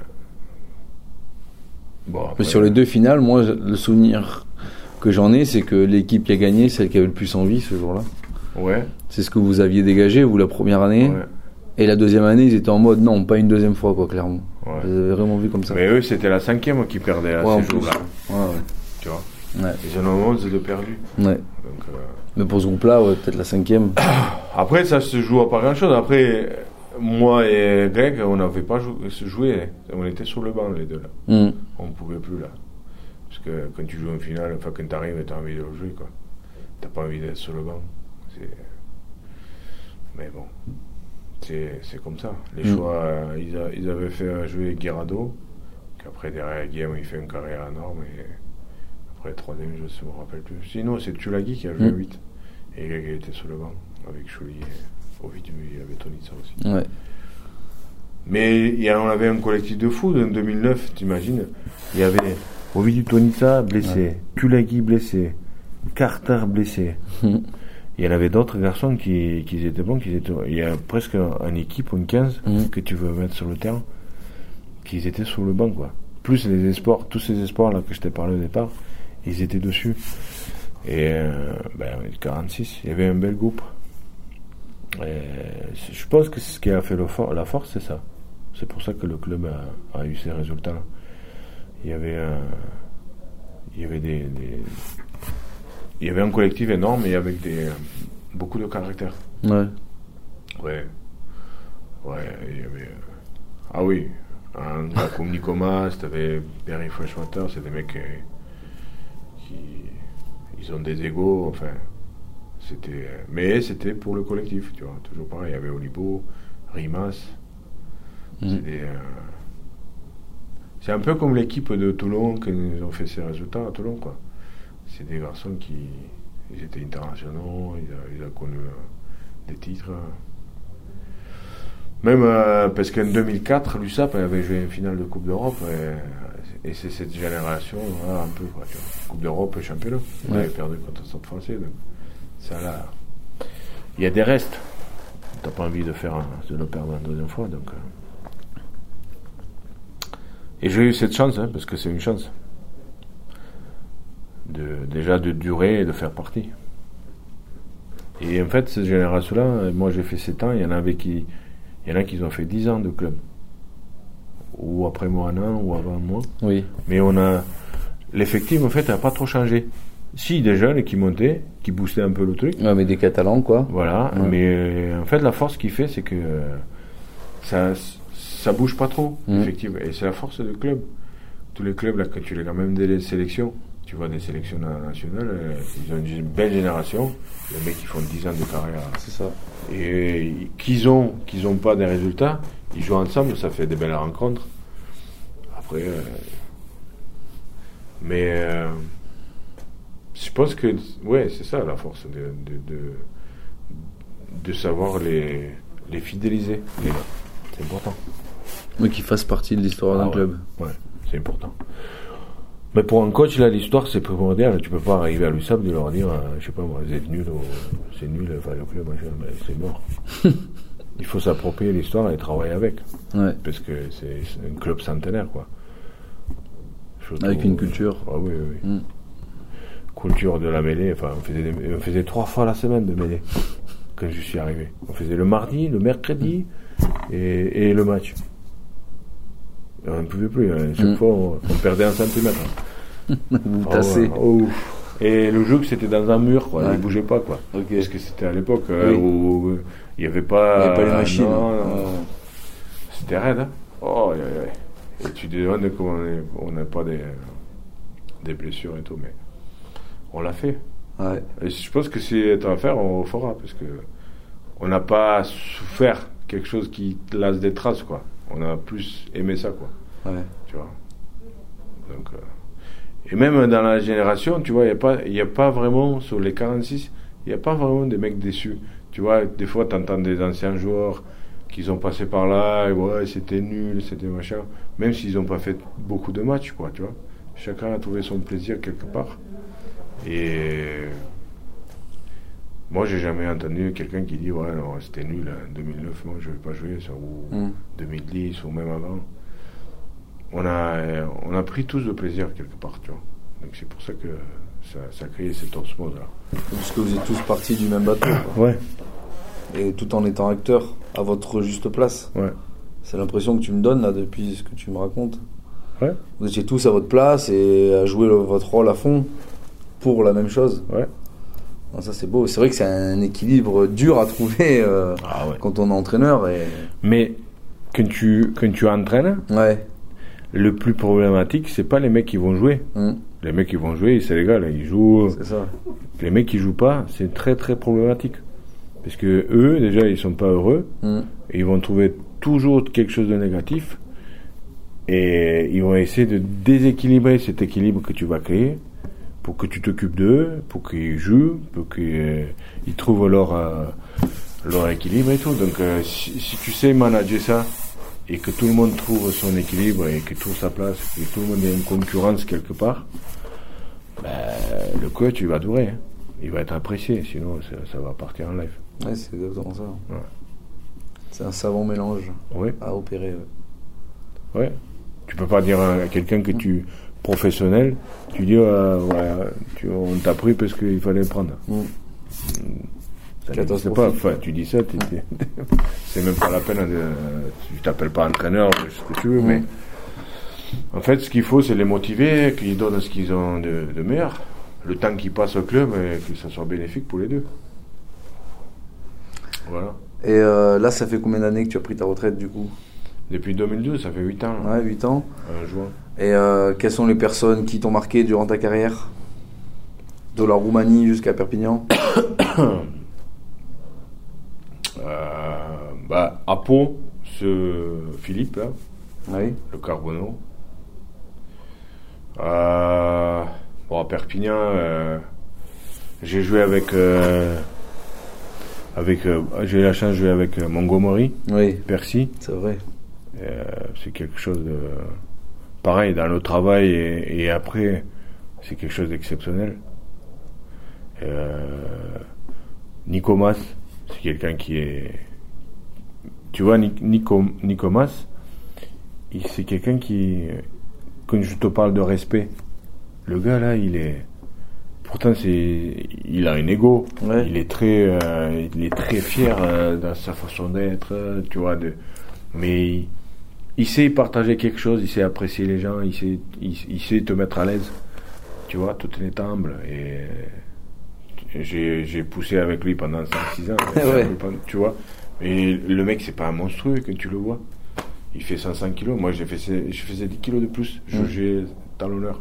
[SPEAKER 1] bon, après,
[SPEAKER 2] mais sur les deux finales, moi, le souvenir que j'en ai, c'est que l'équipe qui a gagné, celle qui avait le plus envie ce jour-là.
[SPEAKER 1] Ouais.
[SPEAKER 2] C'est ce que vous aviez dégagé, vous, la première année.
[SPEAKER 1] Ouais.
[SPEAKER 2] Et la deuxième année, ils étaient en mode non, pas une deuxième fois, quoi, clairement.
[SPEAKER 1] Ouais.
[SPEAKER 2] Vous avez vraiment vu comme ça.
[SPEAKER 1] Mais eux, c'était la cinquième qui perdait à
[SPEAKER 2] ouais,
[SPEAKER 1] ces jours-là.
[SPEAKER 2] Ouais, ouais.
[SPEAKER 1] Tu vois.
[SPEAKER 2] Ouais.
[SPEAKER 1] Ils en ont onze de perdus.
[SPEAKER 2] Ouais.
[SPEAKER 1] Donc, euh...
[SPEAKER 2] mais pour ce groupe-là, ouais, peut-être la cinquième.
[SPEAKER 1] Après, ça se joue à pas grand-chose. Après, moi et Greg, on n'avait pas jou- joué. On était sur le banc, les deux, là. Mm. On ne pouvait plus, là. Parce que quand tu joues en finale, enfin, quand tu arrives, tu as envie de le jouer, quoi. Tu n'as pas envie d'être sur le banc. C'est... Mais bon, c'est, c'est comme ça. Les mm. choix, euh, ils, a, ils avaient fait jouer Guirado, qu'après, derrière Guillaume, il fait une carrière énorme. Et après, troisième, je ne me rappelle plus. Sinon, c'est Tulagi qui a joué mm. huit. Et Greg était sur le banc, avec Chouli et Ovidiu, il y avait Tonitza aussi.
[SPEAKER 2] Ouais.
[SPEAKER 1] Mais il y a, on avait un collectif de fous en deux mille neuf, t'imagines. Il y avait Ovidiu Tonitza blessé, ouais. Tulagi blessé, Carter blessé. Mm. Il y en avait d'autres garçons qui, qui étaient bons, qui étaient, il y a presque une équipe, une quinze, mmh. que tu veux mettre sur le terrain, qui étaient sur le banc, quoi. Plus les espoirs, tous ces espoirs là que je t'ai parlé au départ, ils étaient dessus. Et euh, ben, quarante-six, il y avait un bel groupe. Et je pense que c'est ce qui a fait le for- la force, c'est ça. C'est pour ça que le club a, a eu ces résultats-là. Il y avait, un, il y avait des, des Il y avait un collectif énorme et avec des, beaucoup de caractère.
[SPEAKER 2] Ouais.
[SPEAKER 1] Ouais. Ouais, il y avait... Ah oui, un gars comme Nicomas, t'avais Barry Freshwater, c'est des mecs qui, qui... Ils ont des égos, enfin... C'était... Mais c'était pour le collectif, tu vois. Toujours pareil, il y avait Olibo, Rimas. Mm. C'est des... Euh... C'est un peu comme l'équipe de Toulon qui nous ont fait ces résultats à Toulon, quoi. C'est des garçons qui ils étaient internationaux, ils ont, ils ont connu euh, des titres. Même euh, parce qu'en deux mille quatre, l'U S A P avait joué une finale de Coupe d'Europe et, et c'est cette génération, voilà, un peu, quoi, tu vois. Coupe d'Europe et championnat. Ils ouais. avaient perdu contre le Stade Français. Donc ça là, il y a des restes. T'as pas envie de faire un, de le perdre une deuxième fois, donc. Euh... Et j'ai eu cette chance, hein, parce que c'est une chance. De, déjà de durer et de faire partie. Et en fait, cette génération-là, moi j'ai fait sept ans, il y en avait qui, il y en a qui ont fait dix ans de club. Ou après moi un an, ou avant moi.
[SPEAKER 2] Oui.
[SPEAKER 1] Mais on a, l'effectif en fait n'a pas trop changé. Si, des jeunes qui montaient, qui boostaient un peu le truc.
[SPEAKER 2] Ouais, mais des Catalans, quoi.
[SPEAKER 1] Voilà. Ouais. Mais euh, en fait, la force qu'il fait, c'est que euh, ça, ça bouge pas trop, mmh. l'effectif. Et c'est la force du club. Tous les clubs, là, quand tu les quand même des sélections, tu vois des sélections nationales, euh, ils ont une belle génération, les mecs qui font dix ans de carrière.
[SPEAKER 2] C'est ça.
[SPEAKER 1] Et euh, qu'ils ont, qu'ils ont pas des résultats, ils jouent ensemble, ça fait des belles rencontres. Après, euh, mais euh, je pense que, ouais, c'est ça la force de, de, de, de savoir les, les fidéliser, les gars. C'est important.
[SPEAKER 2] Oui, qu'ils fassent partie de l'histoire ah, d'un
[SPEAKER 1] ouais.
[SPEAKER 2] club.
[SPEAKER 1] Ouais, c'est important. Mais pour un coach, là, l'histoire, c'est primordial. Tu peux pas arriver à l'U S A P de leur dire, euh, je sais pas moi, vous êtes nul, c'est nul, enfin, le club, mais c'est mort. Il faut s'approprier l'histoire et travailler avec.
[SPEAKER 2] Ouais.
[SPEAKER 1] Parce que c'est, c'est un club centenaire, quoi.
[SPEAKER 2] Surtout, avec une culture.
[SPEAKER 1] Ah oui, oui, oui. Mm. Culture de la mêlée, enfin, on faisait, des, on faisait trois fois la semaine de mêlée, quand je suis arrivé. On faisait le mardi, le mercredi, et, et le match. On ne pouvait plus, hein. Chaque mmh. fois on, on perdait un centimètre.
[SPEAKER 2] Vous tassez.
[SPEAKER 1] Oh, oh. Et le jeu c'était dans un mur, quoi. Ouais. Il bougeait pas, quoi.
[SPEAKER 2] Okay.
[SPEAKER 1] Parce que c'était à l'époque euh, oui. où il n'y avait pas.
[SPEAKER 2] Il n'y avait pas les machines.
[SPEAKER 1] Non, non. Ouais. C'était raide, hein. Oh, ouais, ouais. Et tu te demandes comment on n'a pas des, des blessures et tout, mais on l'a fait.
[SPEAKER 2] Ouais.
[SPEAKER 1] Et je pense que si c'est à faire, on le fera, parce que on n'a pas souffert quelque chose qui laisse des traces, quoi. On a plus aimé ça, quoi.
[SPEAKER 2] Ouais.
[SPEAKER 1] Tu vois. Donc, euh, et même dans la génération, tu vois, il n'y a pas, il y a pas vraiment, sur les quarante-six, il n'y a pas vraiment des mecs déçus. Tu vois, des fois, tu entends des anciens joueurs qui ont passé par là, et ouais, c'était nul, c'était machin, même s'ils n'ont pas fait beaucoup de matchs, quoi, tu vois. Chacun a trouvé son plaisir quelque part. Et moi, j'ai jamais entendu quelqu'un qui dit, ouais, non, c'était nul, en deux mille neuf, moi, je ne vais pas jouer, ça, ou mm. deux mille dix, ou même avant. On a, on a pris tous de plaisir quelque part, tu vois. Donc c'est pour ça que ça, ça a créé cette osmose-là.
[SPEAKER 2] Parce que vous êtes tous partis du même bateau, quoi.
[SPEAKER 1] Ouais.
[SPEAKER 2] Et tout en étant acteur à votre juste place.
[SPEAKER 1] Ouais.
[SPEAKER 2] C'est l'impression que tu me donnes là depuis ce que tu me racontes.
[SPEAKER 1] Ouais.
[SPEAKER 2] Vous étiez tous à votre place et à jouer le, votre rôle à fond pour la même chose.
[SPEAKER 1] Ouais.
[SPEAKER 2] Non, ça c'est beau. C'est vrai que c'est un équilibre dur à trouver euh,
[SPEAKER 1] ah ouais.
[SPEAKER 2] quand on est entraîneur. Et...
[SPEAKER 1] Mais quand tu, quand tu entraînes,
[SPEAKER 2] ouais.
[SPEAKER 1] le plus problématique, c'est pas les mecs qui vont jouer.
[SPEAKER 2] Mmh.
[SPEAKER 1] Les mecs qui vont jouer, c'est les gars, là, ils jouent.
[SPEAKER 2] C'est ça.
[SPEAKER 1] Les mecs qui jouent pas, c'est très très problématique. Parce que eux, déjà, ils sont pas heureux. Mmh. Et ils vont trouver toujours quelque chose de négatif. Et ils vont essayer de déséquilibrer cet équilibre que tu vas créer pour que tu t'occupes d'eux, pour qu'ils jouent, pour qu'ils euh, trouvent leur, euh, leur équilibre et tout. Donc, euh, si, si tu sais manager ça, et que tout le monde trouve son équilibre et que trouve sa place, et que tout le monde ait une concurrence quelque part, ben, le coach, il va adorer. Hein. Il va être apprécié, sinon ça, ça va partir en live.
[SPEAKER 2] Ouais, c'est exactement ça.
[SPEAKER 1] Ouais.
[SPEAKER 2] C'est un savant mélange
[SPEAKER 1] ouais.
[SPEAKER 2] à opérer. Ouais.
[SPEAKER 1] ouais. Tu peux pas dire à quelqu'un que tu professionnel, tu dis euh, ouais, tu, on t'a pris parce qu'il fallait le prendre. Mm. Ça n'existe pas. Enfin, tu dis ça, c'est même pas la peine. De, tu t'appelles pas entraîneur, ce que tu veux, mm. mais en fait, ce qu'il faut, c'est les motiver, qu'ils donnent ce qu'ils ont de, de meilleur, le temps qu'ils passent au club, et que ça soit bénéfique pour les deux. Voilà.
[SPEAKER 2] Et euh, là, ça fait combien d'années que tu as pris ta retraite, du coup ?
[SPEAKER 1] Depuis deux mille douze, ça fait huit ans. Là.
[SPEAKER 2] Ouais, huit ans.
[SPEAKER 1] En juin.
[SPEAKER 2] Et euh, quelles sont les personnes qui t'ont marqué durant ta carrière ? De la Roumanie jusqu'à Perpignan ?
[SPEAKER 1] euh, bah, à Pau, ce Philippe, là,
[SPEAKER 2] oui.
[SPEAKER 1] le Carbonneau. Euh, bon, à Perpignan, euh, j'ai joué avec... Euh, avec euh, j'ai eu la chance de jouer avec euh, Montgomery,
[SPEAKER 2] oui.
[SPEAKER 1] Percy.
[SPEAKER 2] C'est vrai.
[SPEAKER 1] Euh, c'est quelque chose de... Pareil, dans le travail et, et après, c'est quelque chose d'exceptionnel. Euh, Nicomas, c'est quelqu'un qui est... Tu vois, Nico, Nicomas, c'est quelqu'un qui... Quand je te parle de respect, le gars là, il est... Pourtant, c'est, il a un ego.
[SPEAKER 2] Ouais.
[SPEAKER 1] Il est très, euh, il est très fier euh, dans sa façon d'être, euh, tu vois. De, mais il, il sait partager quelque chose, il sait apprécier les gens, il sait, il, il sait te mettre à l'aise, tu vois. Tout est humble. Et j'ai, j'ai poussé avec lui pendant cinq six ans,
[SPEAKER 2] ouais.
[SPEAKER 1] tu vois. Et le mec, c'est pas un monstrueux que tu le vois. Il fait cent cinq kilos. Moi, j'ai fait, je faisais dix kilos de plus. Je, mmh. J'ai talonneur.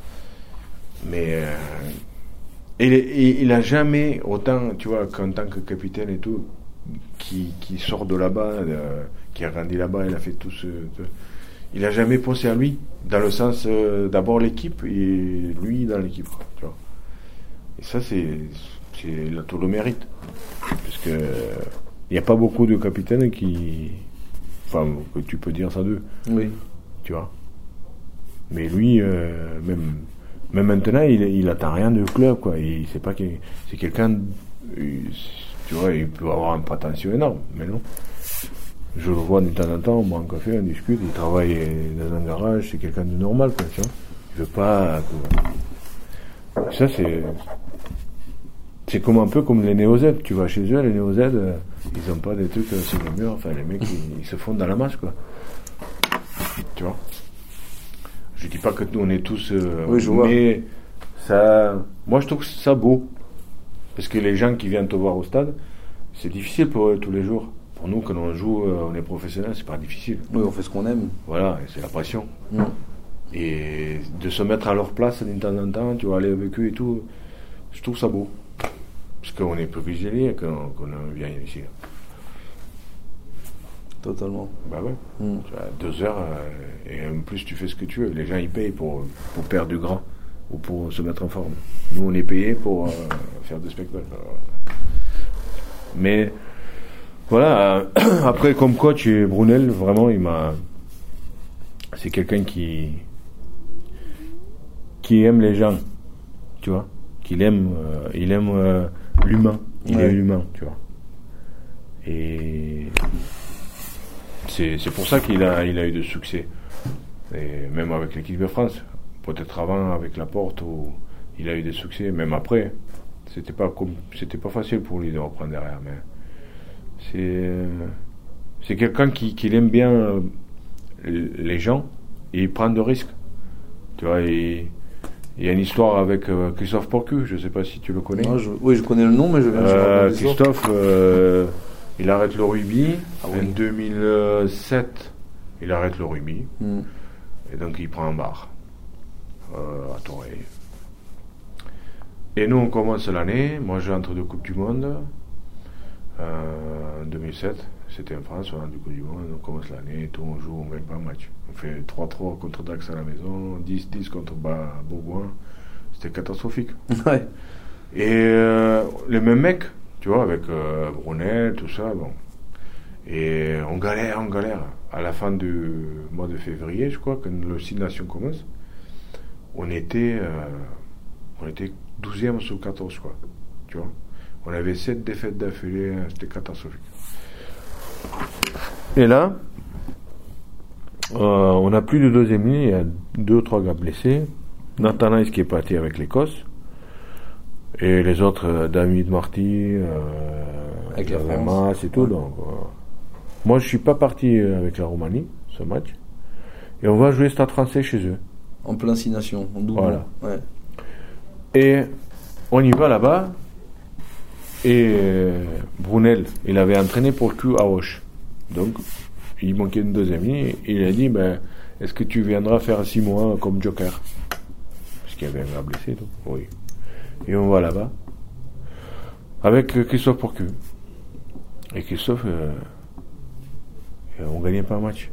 [SPEAKER 1] Mais euh, il, il, il a jamais autant, tu vois, qu'en tant que capitaine et tout, qui, qui sort de là-bas, euh, qui a grandi là-bas, il a fait tout ce, ce, il a jamais pensé à lui, dans le sens euh, d'abord l'équipe et lui dans l'équipe, tu vois. Et ça, c'est, c'est il a tout le mérite, parce que il n'y a pas beaucoup de capitaines qui, enfin, que tu peux dire ça d'eux,
[SPEAKER 2] oui,
[SPEAKER 1] tu vois. Mais lui, euh, même. Mais maintenant, il, il attend rien du club, quoi. Il sait pas que c'est quelqu'un, il, tu vois, il peut avoir une prétention énorme, mais non. Je le vois de temps en temps, on boit un café, on discute, il travaille dans un garage, c'est quelqu'un de normal, quoi, tu vois. Il veut pas, quoi. Ça, c'est, c'est comme un peu comme les néo-Z. Tu vas chez eux, les néo-Z, euh, ils ont pas des trucs sur le mur, enfin, les mecs, ils, ils se fondent dans la masse, quoi. Tu vois. Je dis pas que nous on est tous, euh,
[SPEAKER 2] oui, je
[SPEAKER 1] mais
[SPEAKER 2] vois.
[SPEAKER 1] Ça, moi je trouve ça beau, parce que les gens qui viennent te voir au stade, c'est difficile pour eux tous les jours. Pour nous, quand on joue, euh, on est professionnel, c'est pas difficile.
[SPEAKER 2] Oui, on fait ce qu'on aime.
[SPEAKER 1] Voilà, et c'est la passion.
[SPEAKER 2] Mmh.
[SPEAKER 1] Et de se mettre à leur place de temps en temps, tu vois, aller avec eux et tout, je trouve ça beau. Parce qu'on est privilégié quand, quand on vient ici.
[SPEAKER 2] Totalement.
[SPEAKER 1] Bah ouais.
[SPEAKER 2] Mm.
[SPEAKER 1] Tu as deux heures euh, et en plus tu fais ce que tu veux. Les gens ils payent pour, pour perdre du gras ou pour se mettre en forme. Nous on est payés pour euh, faire des spectacles. Mais voilà, euh, après comme coach, Brunel, vraiment il m'a. C'est quelqu'un qui. qui aime les gens. Tu vois. Qu'il aime. Euh, il aime euh, l'humain. Il
[SPEAKER 2] ouais.
[SPEAKER 1] est humain, tu vois. Et. C'est, c'est pour ça qu'il a, il a eu de succès. Et même avec l'équipe de France, peut-être avant avec Laporte, où il a eu des succès. Même après, c'était pas comme, c'était pas facile pour lui de reprendre derrière. Mais c'est, c'est quelqu'un qui, qui aime bien les gens et il prend de risques. Tu vois, il, il y a une histoire avec Christophe Porcu. Je sais pas si tu le connais.
[SPEAKER 2] Non, je, oui, je connais le nom, mais je vais
[SPEAKER 1] euh, Christophe. Euh, Il arrête le rugby.
[SPEAKER 2] Ah oui.
[SPEAKER 1] En deux mille sept, il arrête le rugby. Mm. Et donc, il prend un bar euh, à Torrey. Et nous, on commence l'année. Moi, j'entre de Coupe du Monde. Euh, en deux mille sept, c'était en France, on entre de Coupe du Monde. On commence l'année, tout, on joue, on ne gagne pas un match. On fait trois trois contre Dax à la maison, dix dix contre Bourgoin. C'était catastrophique.
[SPEAKER 2] Ouais.
[SPEAKER 1] Et euh, les mêmes mecs. Tu vois, avec euh, Brunel, tout ça, bon. Et on galère, on galère. À la fin du mois de février, je crois, quand le Six Nations commence, on était, euh, on était douzième sur quatorze, quoi. Tu vois. On avait sept défaites d'affilée, c'était catastrophique. Et là, euh, on n'a plus de deuxième ligne, il y a deux ou trois gars blessés. Nathan Hayes qui est parti avec l'Écosse. Et les autres, euh, David Marty, euh,
[SPEAKER 2] avec la
[SPEAKER 1] France et tout. Ouais. Donc, euh, moi, je suis pas parti avec la Roumanie, ce match. Et on va jouer Stade Français chez eux.
[SPEAKER 2] En plein Six Nations, en double.
[SPEAKER 1] Voilà.
[SPEAKER 2] Ouais.
[SPEAKER 1] Et on y va là-bas. Et euh, Brunel, il avait entraîné pour Q à Auch. Donc, il manquait une deuxième ligne. Il a dit, ben, est-ce que tu viendras faire six mois comme joker? Parce qu'il y avait un gars blessé, donc oui. Et on va là-bas avec Christophe Porcu. Et Christophe, euh, on ne gagnait pas un match.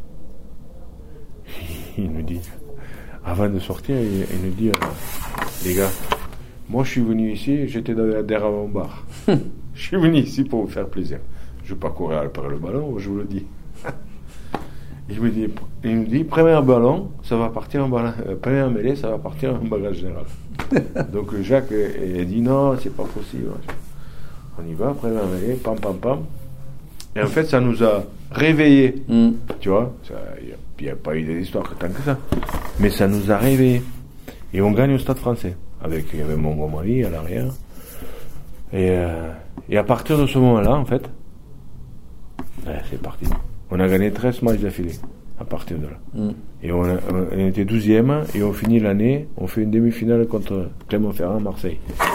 [SPEAKER 1] Il nous dit, avant de sortir, il, il nous dit, euh, les gars, moi je suis venu ici, j'étais derrière mon bar. Je suis venu ici pour vous faire plaisir. Je ne vais pas courir après le ballon, je vous le dis. Il me dit, il me dit, premier ballon, ça va partir en ballon, euh, premier mêlée, ça va partir en bagage général. Donc Jacques il a dit non, c'est pas possible. On y va, premier mêlée, pam pam pam. Et en fait, ça nous a réveillés. Mm. Tu vois, il n'y a, a pas eu d'histoire tant que ça. Mais ça nous a réveillés. Et on gagne au Stade Français. Avec, il y avait Montgomery à l'arrière. Et, euh, et à partir de ce moment-là, en fait, ouais, c'est parti. On a gagné treize matchs d'affilée à partir de là. Mm. Et on, a, on était douzième et on finit l'année, on fait une demi-finale contre Clermont-Ferrand à Marseille.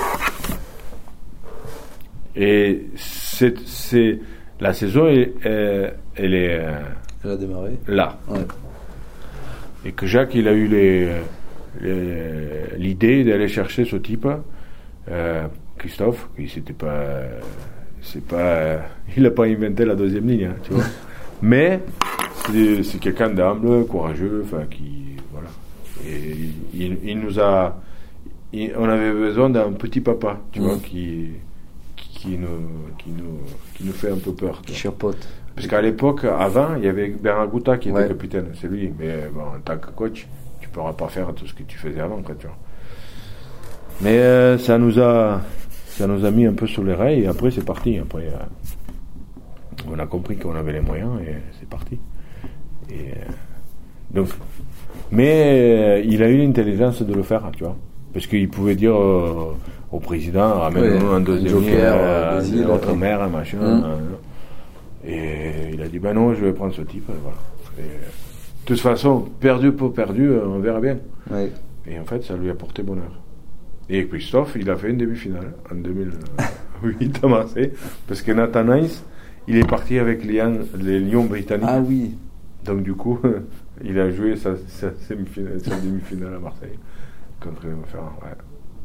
[SPEAKER 1] Et c'est, c'est, la saison, elle, elle, elle est euh,
[SPEAKER 2] elle a démarré
[SPEAKER 1] là.
[SPEAKER 2] Ouais.
[SPEAKER 1] Et que Jacques, il a eu les, les, l'idée d'aller chercher ce type, euh, Christophe, qui c'était pas, c'est pas, il n'a pas inventé la deuxième ligne, hein, tu vois. Mais c'est, c'est quelqu'un d'humble, courageux, enfin qui voilà. Et il, il nous a, il, on avait besoin d'un petit papa, tu mmh. vois, qui, qui nous, qui nous, qui nous fait un peu peur.
[SPEAKER 2] Qui chapeaute.
[SPEAKER 1] Parce qu'à l'époque, avant, il y avait Bernard Gouta qui était
[SPEAKER 2] ouais.
[SPEAKER 1] capitaine, c'est lui. Mais bon, en tant que coach, tu pourras pas faire tout ce que tu faisais avant, quoi, tu vois. Mais euh, ça nous a, ça nous a mis un peu sur les rails et après c'est parti. Après. Euh, On a compris qu'on avait les moyens et c'est parti. Et euh, donc, mais euh, il a eu l'intelligence de le faire, tu vois, parce qu'il pouvait dire euh, au président, ramène-nous un deuxième
[SPEAKER 2] joker,
[SPEAKER 1] notre euh, mère, machin. Mmh. Euh, et il a dit, ben non, je vais prendre ce type. Voilà. Et, de toute façon, perdu pour perdu, on verra bien.
[SPEAKER 2] Ouais.
[SPEAKER 1] Et en fait, ça lui a porté bonheur. Et Christophe, il a fait une demi-finale en deux mille huit à Marseille, parce que Nathan Hayes, il est parti avec les, les Lions britanniques.
[SPEAKER 2] Ah oui.
[SPEAKER 1] Donc du coup, il a joué sa, sa, semi-finale, sa demi-finale à Marseille contre Clermont-Ferrand. Ouais.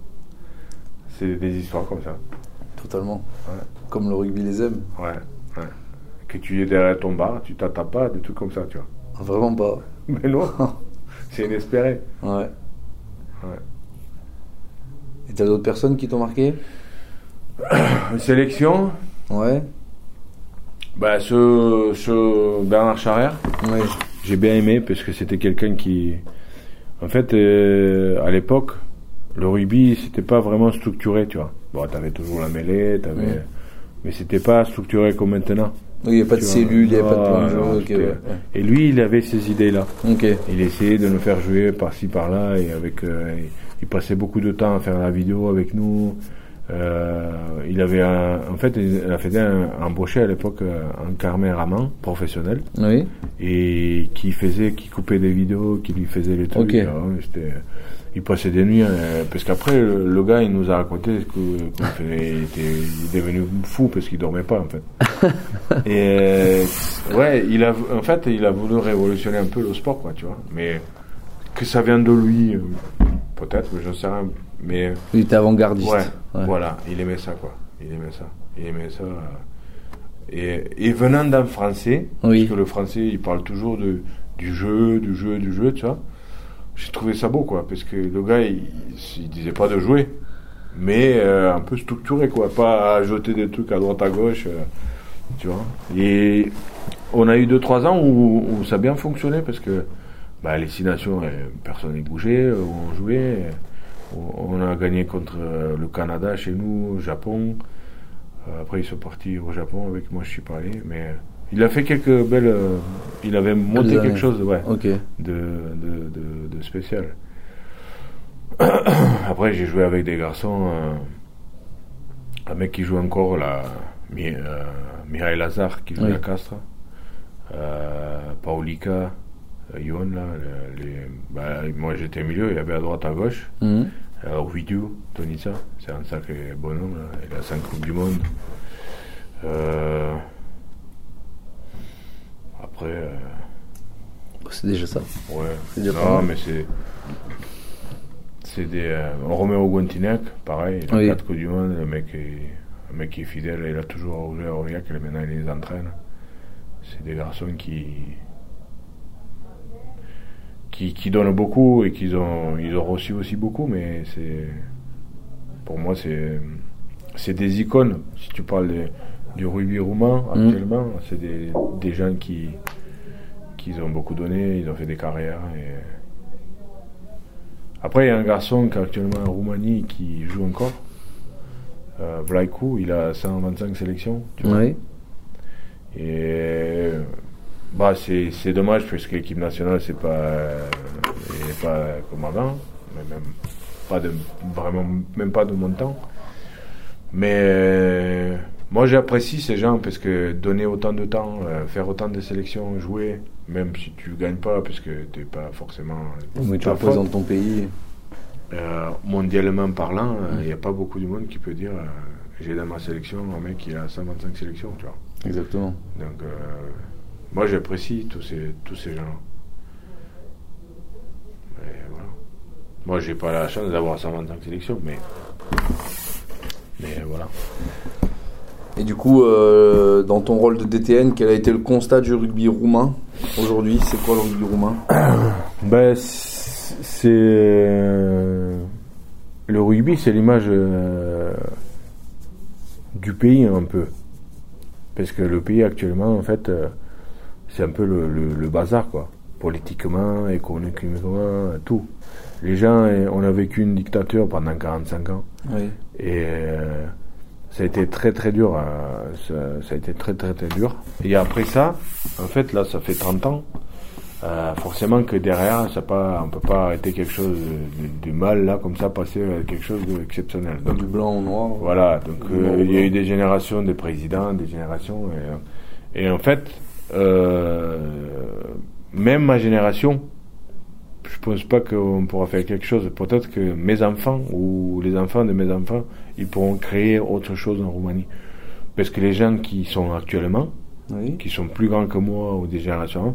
[SPEAKER 1] C'est des histoires comme ça.
[SPEAKER 2] Totalement.
[SPEAKER 1] Ouais.
[SPEAKER 2] Comme le rugby les aime.
[SPEAKER 1] Ouais, ouais. Que tu es derrière ton bar, tu t'attends pas, des trucs comme ça, tu vois.
[SPEAKER 2] Vraiment pas.
[SPEAKER 1] Mais non, c'est inespéré.
[SPEAKER 2] Ouais.
[SPEAKER 1] Ouais.
[SPEAKER 2] Et t'as d'autres personnes qui t'ont marqué?
[SPEAKER 1] Une sélection.
[SPEAKER 2] Ouais.
[SPEAKER 1] Bah, ce, ce Bernard Charrère.
[SPEAKER 2] Ouais.
[SPEAKER 1] J'ai bien aimé parce que c'était quelqu'un qui. En fait, euh, à l'époque, le rugby, c'était pas vraiment structuré, tu vois. Bon, t'avais toujours la mêlée, t'avais. Ouais. Mais c'était pas structuré comme maintenant.
[SPEAKER 2] Il n'y a pas de cellules, il n'y a pas de plan de jeu.
[SPEAKER 1] Non,
[SPEAKER 2] okay, ouais.
[SPEAKER 1] Et lui, il avait ces idées-là.
[SPEAKER 2] Okay.
[SPEAKER 1] Il essayait de nous faire jouer par-ci, par-là, et avec, euh, il passait beaucoup de temps à faire la vidéo avec nous. Euh, il avait un, en fait, il a fait un, embauché à l'époque un caméraman professionnel.
[SPEAKER 2] Oui.
[SPEAKER 1] Et qui faisait, qui coupait des vidéos, qui lui faisait les trucs.
[SPEAKER 2] Okay.
[SPEAKER 1] Alors, c'était, il passait des nuits, euh, parce qu'après, le, le gars, il nous a raconté que, qu'il était, il est devenu fou parce qu'il dormait pas, en fait. Et, euh, ouais, il a, en fait, il a voulu révolutionner un peu le sport, quoi, tu vois. Mais, que ça vient de lui, euh, peut-être, mais j'en sais rien. Mais,
[SPEAKER 2] il était avant-gardiste.
[SPEAKER 1] Ouais,
[SPEAKER 2] ouais,
[SPEAKER 1] voilà, il aimait ça, quoi. Il aimait ça. Il aimait ça. Euh, et, et venant d'un français, oui. Parce que le français, il parle toujours de, du jeu, du jeu, du jeu, tu vois. J'ai trouvé ça beau, quoi, parce que le gars, il, il disait pas de jouer, mais euh, un peu structuré, quoi, pas à jeter des trucs à droite à gauche, euh, tu vois. Et on a eu deux trois ans où, où ça a bien fonctionné, parce que bah, les six nations, personne n'est bougé, où on jouait, on a gagné contre le Canada chez nous, le Japon. Après, ils sont partis au Japon avec moi, je suis pas allé, mais il a fait quelques belles. Euh, il avait monté quelque chose, ouais,
[SPEAKER 2] okay.
[SPEAKER 1] de, de, de, de spécial. Après, j'ai joué avec des garçons, euh, un mec qui joue encore là, Mi, euh, Mireille Lazare qui joue oui. à Castres, euh, Paulika, Yon là, les, les, bah, moi j'étais au milieu, il y avait à droite à gauche. Mm-hmm. Alors Ovidiu, Tonissa, c'est un sacré bonhomme, là. Il a cinq coupes du monde. Euh, après. Euh,
[SPEAKER 2] c'est déjà ça.
[SPEAKER 1] Ouais.
[SPEAKER 2] C'est déjà
[SPEAKER 1] non, mais c'est. C'est des. Euh, Roméo Guantinec, pareil, il a oui. quatre coupes du monde, le mec est, un mec qui est fidèle, il a toujours joué à Aurillac, et maintenant il les entraîne. C'est des garçons qui. Qui, qui donnent beaucoup et qu'ils ont, ils ont reçu aussi beaucoup, mais c'est. Pour moi, c'est. C'est des icônes. Si tu parles de, du rugby roumain actuellement, mmh. c'est des, des gens qui, qui ont beaucoup donné, ils ont fait des carrières. Et... Après, il y a un garçon qui est actuellement en Roumanie qui joue encore. Euh, Vlaicu, il a cent vingt-cinq sélections. Tu vois.
[SPEAKER 2] Oui.
[SPEAKER 1] Et. Bah, c'est, c'est dommage parce que l'équipe nationale, c'est pas, c'est pas comme avant, mais même pas de, vraiment, même pas de mon temps. Mais euh, moi, j'apprécie ces gens parce que donner autant de temps, euh, faire autant de sélections, jouer, même si tu gagnes pas parce que t'es pas forcément.
[SPEAKER 2] Mais tu représentes ton pays.
[SPEAKER 1] Euh, mondialement parlant, il n'y a pas beaucoup de monde qui peut dire euh, j'ai dans ma sélection un mec qui a cent vingt-cinq sélections, tu vois.
[SPEAKER 2] Exactement.
[SPEAKER 1] Donc. Euh, Moi, j'apprécie tous ces, tous ces gens-là. Et voilà. Moi, j'ai pas la chance d'avoir cent vingt-cinq sélections, mais. Mais voilà.
[SPEAKER 2] Et du coup, euh, dans ton rôle de D T N, quel a été le constat du rugby roumain aujourd'hui? C'est quoi le rugby roumain?
[SPEAKER 1] Ben, c'est. Euh, le rugby, c'est l'image euh, du pays, un peu. Parce que le pays, actuellement, en fait. Euh, c'est un peu le, le, le bazar, quoi. Politiquement, économiquement, tout. Les gens, on a vécu une dictature pendant quarante-cinq ans.
[SPEAKER 2] Oui.
[SPEAKER 1] Et euh, ça a été très très dur. Euh, ça, ça a été très très très dur. Et après ça, en fait, là, ça fait trente ans. Euh, forcément que derrière, ça pas, on peut pas arrêter quelque chose de, de, de mal, là, comme ça, passer à quelque chose d'exceptionnel. Donc,
[SPEAKER 2] du blanc au noir.
[SPEAKER 1] Voilà. Donc, euh, il y a eu des générations de présidents, des générations. Et, et en fait, Euh, même ma génération, je pense pas qu'on pourra faire quelque chose. Peut-être que mes enfants ou les enfants de mes enfants, ils pourront créer autre chose en Roumanie. Parce que les gens qui sont actuellement, oui. qui sont plus grands que moi ou des générations, il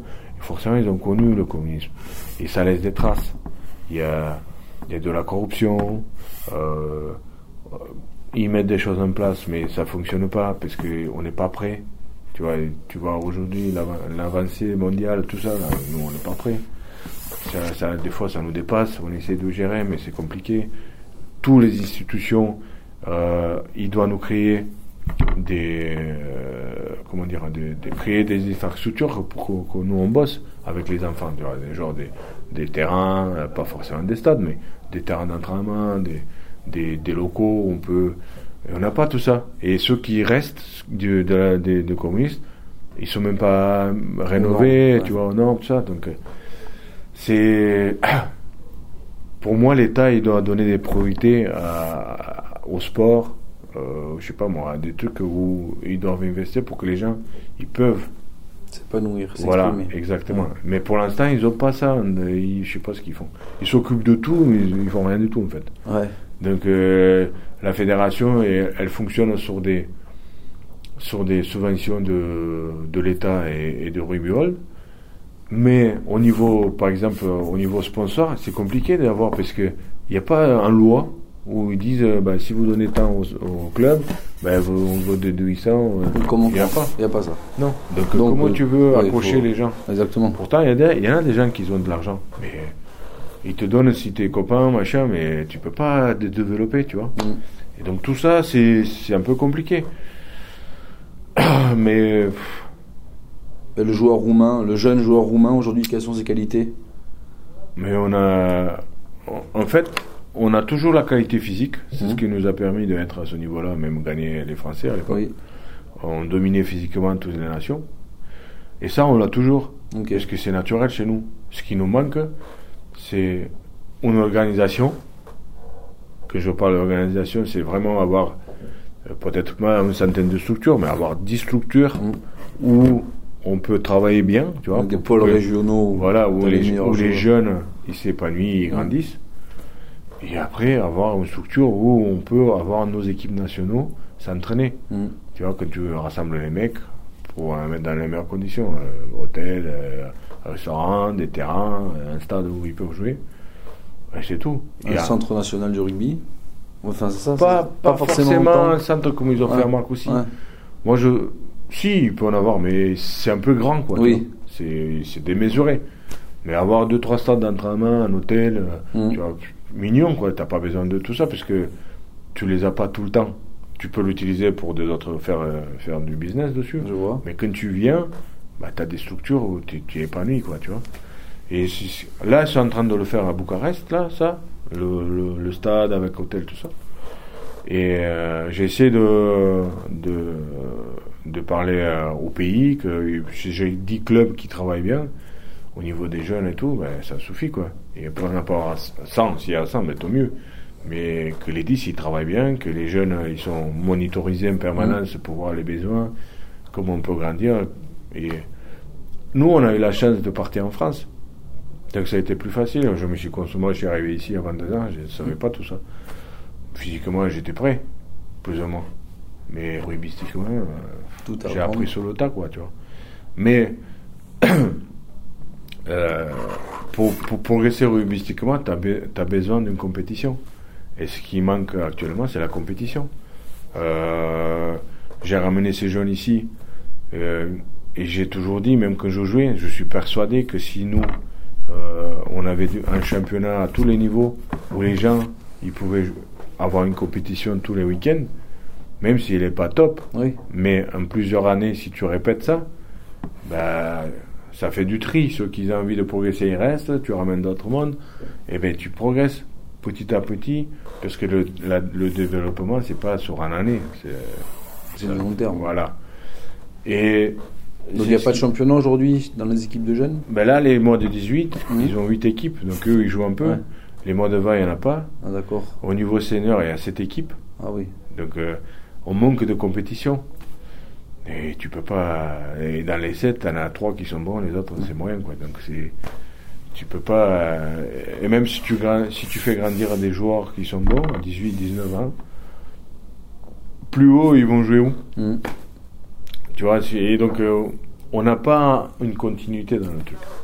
[SPEAKER 1] forcément ils ont connu le communisme. Et ça laisse des traces. Il y a, il y a de la corruption, euh, ils mettent des choses en place, mais ça fonctionne pas parce qu'on n'est pas prêt. Tu vois, tu vois aujourd'hui l'avancée mondiale, tout ça, là, nous on n'est pas prêt. Ça, ça, des fois ça nous dépasse, on essaie de gérer, mais c'est compliqué. Toutes les institutions, euh, ils doivent nous créer des, euh, comment dire, des, des, créer des infrastructures pour que, que nous on bosse avec les enfants. Tu vois, des, genre des, des terrains, pas forcément des stades, mais des terrains d'entraînement, des, des, des locaux où on peut. On n'a pas tout ça. Et ceux qui restent de, de la, des, des communistes, ils sont même pas rénovés, non, tu ouais. vois, aux normes, tout ça. Donc, c'est. Pour moi, l'État, il doit donner des priorités à, au sport, euh, je sais pas moi, des trucs où ils doivent investir pour que les gens, ils peuvent.
[SPEAKER 2] S'épanouir,
[SPEAKER 1] voilà, exactement. Ouais. Mais pour l'instant, ils n'ont pas ça. Ils, je sais pas ce qu'ils font. Ils s'occupent de tout, mais ils, ils font rien du tout, en fait.
[SPEAKER 2] Ouais.
[SPEAKER 1] Donc, euh, la fédération, elle, elle fonctionne sur des, sur des subventions de, de l'État et, et de Rugby World. Mais au niveau, par exemple, au niveau sponsor, c'est compliqué d'avoir parce que il n'y a pas un loi où ils disent, bah, si vous donnez tant au, au club, bah, vous, on vous déduit ça.
[SPEAKER 2] Comment
[SPEAKER 1] il n'y a pas.
[SPEAKER 2] Il n'y a pas ça.
[SPEAKER 1] Non. Donc, Donc comment euh, tu veux ouais, accrocher faut... les gens?
[SPEAKER 2] Exactement.
[SPEAKER 1] Pourtant, il y, y en a des gens qui ont de l'argent, mais ils te donnent si t'es copain, machin, mais tu peux pas te développer, tu vois. Mm. Et donc tout ça, c'est, c'est un peu compliqué. mais
[SPEAKER 2] le joueur roumain, le jeune joueur roumain aujourd'hui, quelles sont ses qualités?
[SPEAKER 1] Mais on a, en fait, on a toujours la qualité physique. C'est mmh. ce qui nous a permis d'être à ce niveau-là, même gagner les Français à l'époque. Oui. On dominait physiquement toutes les nations. Et ça, on l'a toujours. Okay. Parce que c'est naturel chez nous. Ce qui nous manque, c'est une organisation. Que je parle d'organisation, c'est vraiment avoir euh, peut-être pas une centaine de structures, mais avoir dix structures mmh. où on peut travailler bien, tu vois.
[SPEAKER 2] Des pôles régionaux.
[SPEAKER 1] Voilà, où, les, les, où les jeunes, ils s'épanouissent, ils grandissent. Mmh. Et après, avoir une structure où on peut avoir nos équipes nationaux s'entraîner. Mmh. Tu vois, quand tu rassembles les mecs pour euh, mettre dans les meilleures conditions. Euh, hôtel, euh, restaurant, des terrains, un stade où ils peuvent jouer. Et c'est tout.
[SPEAKER 2] Un et centre à... national du rugby. Enfin, c'est ça.
[SPEAKER 1] Pas,
[SPEAKER 2] c'est
[SPEAKER 1] pas, pas forcément, forcément un centre comme ils ont ouais. fait à Marc aussi. Ouais. Moi, je... Si, il peut en avoir, mais c'est un peu grand, quoi.
[SPEAKER 2] Oui.
[SPEAKER 1] C'est, c'est démesuré. Mais avoir deux, trois stades d'entraînement, un hôtel, mmh. tu vois, mignon, quoi. T'as pas besoin de tout ça parce que tu les as pas tout le temps. Tu peux l'utiliser pour des autres, faire, euh, faire du business dessus.
[SPEAKER 2] Je vois.
[SPEAKER 1] Mais quand tu viens, bah, t'as des structures où tu es épanoui, quoi, tu vois. Et si, là, ils sont en train de le faire à Bucarest, là, ça. Le, le, le stade avec hôtel, tout ça. Et euh, j'ai essayé de, de, de parler euh, au pays, que j'ai dix clubs qui travaillent bien, au niveau des jeunes et tout, ben, ça suffit, quoi. Et par rapport à cent, s'il y a cent, ben, tant mieux. Mais que les dix, ils travaillent bien, que les jeunes, ils sont monitorisés en permanence mmh. pour voir les besoins, comment on peut grandir. Et nous, on a eu la chance de partir en France. Donc ça a été plus facile. Je me suis consommé, je suis arrivé ici à vingt-deux ans, je ne savais pas tout ça. Physiquement, j'étais prêt, plus ou moins. Mais rugbystiquement, euh, tout j'ai apprendre. appris sur le tas, quoi, tu vois. Mais euh, pour, pour progresser rugbystiquement, tu as be- besoin d'une compétition. Et ce qui manque actuellement, c'est la compétition. Euh, j'ai ramené ces jeunes ici, euh, et j'ai toujours dit, même quand je jouais, je suis persuadé que si nous, euh, on avait un championnat à tous les niveaux, où les gens, ils pouvaient avoir une compétition tous les week-ends, même s'il n'est pas top,
[SPEAKER 2] oui.
[SPEAKER 1] mais en plusieurs années, si tu répètes ça, bah, ça fait du tri. Ceux qui ont envie de progresser, ils restent, tu ramènes d'autres mondes, et bien tu progresses petit à petit, parce que le, la, le développement, c'est pas sur une année, c'est,
[SPEAKER 2] c'est le long terme.
[SPEAKER 1] Voilà. Et
[SPEAKER 2] donc il n'y a pas de championnat aujourd'hui dans les équipes de jeunes?
[SPEAKER 1] Ben là, les mois de dix-huit, mmh. ils ont huit équipes, donc eux, ils jouent un peu. Ouais. Les mois de vingt, il n'y en a pas.
[SPEAKER 2] Ah, d'accord.
[SPEAKER 1] Au niveau senior, il y a sept équipes.
[SPEAKER 2] Ah oui.
[SPEAKER 1] Donc, euh, on manque de compétition. Et tu peux pas. Et dans les sept, tu en as trois qui sont bons, les autres, c'est moyen, quoi. Donc, c'est. Tu peux pas. Euh, et même si tu, si tu fais grandir des joueurs qui sont bons, à dix-huit, dix-neuf ans, plus haut, ils vont jouer où mmh. Tu vois, et donc, euh, on n'a pas une continuité dans le truc.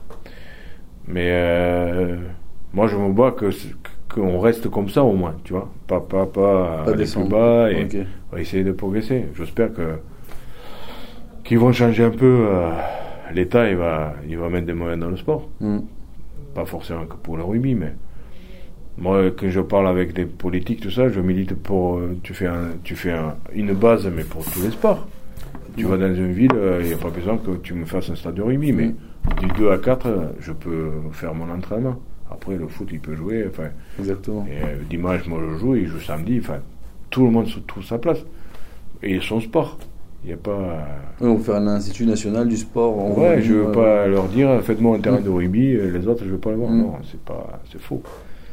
[SPEAKER 1] Mais euh, moi, je me bats que, qu'on reste comme ça au moins, tu vois. Pas, pas, pas,
[SPEAKER 2] Pas
[SPEAKER 1] aller
[SPEAKER 2] descendre.
[SPEAKER 1] plus bas et
[SPEAKER 2] Ok.
[SPEAKER 1] on va essayer de progresser. J'espère que qu'ils vont changer un peu. Euh, L'État, il va, il va mettre des moyens dans le sport.
[SPEAKER 2] Mm.
[SPEAKER 1] Pas forcément que pour le rugby, mais moi, quand je parle avec des politiques, tout ça, je milite pour. euh, Tu fais, un, tu fais un, une base, mais pour tous les sports. Tu vas dans une ville, il n'y a pas besoin que tu me fasses un stade de rugby, mais du deux à quatre, je peux faire mon entraînement. Après, le foot, il peut jouer. Enfin,
[SPEAKER 2] Exactement.
[SPEAKER 1] et euh, dimanche, moi, je joue, il joue samedi. Enfin, tout le monde se trouve sa place. Et son sport. Il n'y a pas. euh,
[SPEAKER 2] Oui, on va faire un institut national du sport. en
[SPEAKER 1] Ouais,
[SPEAKER 2] rugby,
[SPEAKER 1] je veux
[SPEAKER 2] ouais,
[SPEAKER 1] pas
[SPEAKER 2] ouais.
[SPEAKER 1] leur dire, faites-moi un terrain
[SPEAKER 2] Mm.
[SPEAKER 1] de rugby, euh, les autres, je veux pas le voir.
[SPEAKER 2] Mm.
[SPEAKER 1] Non, c'est pas, c'est faux.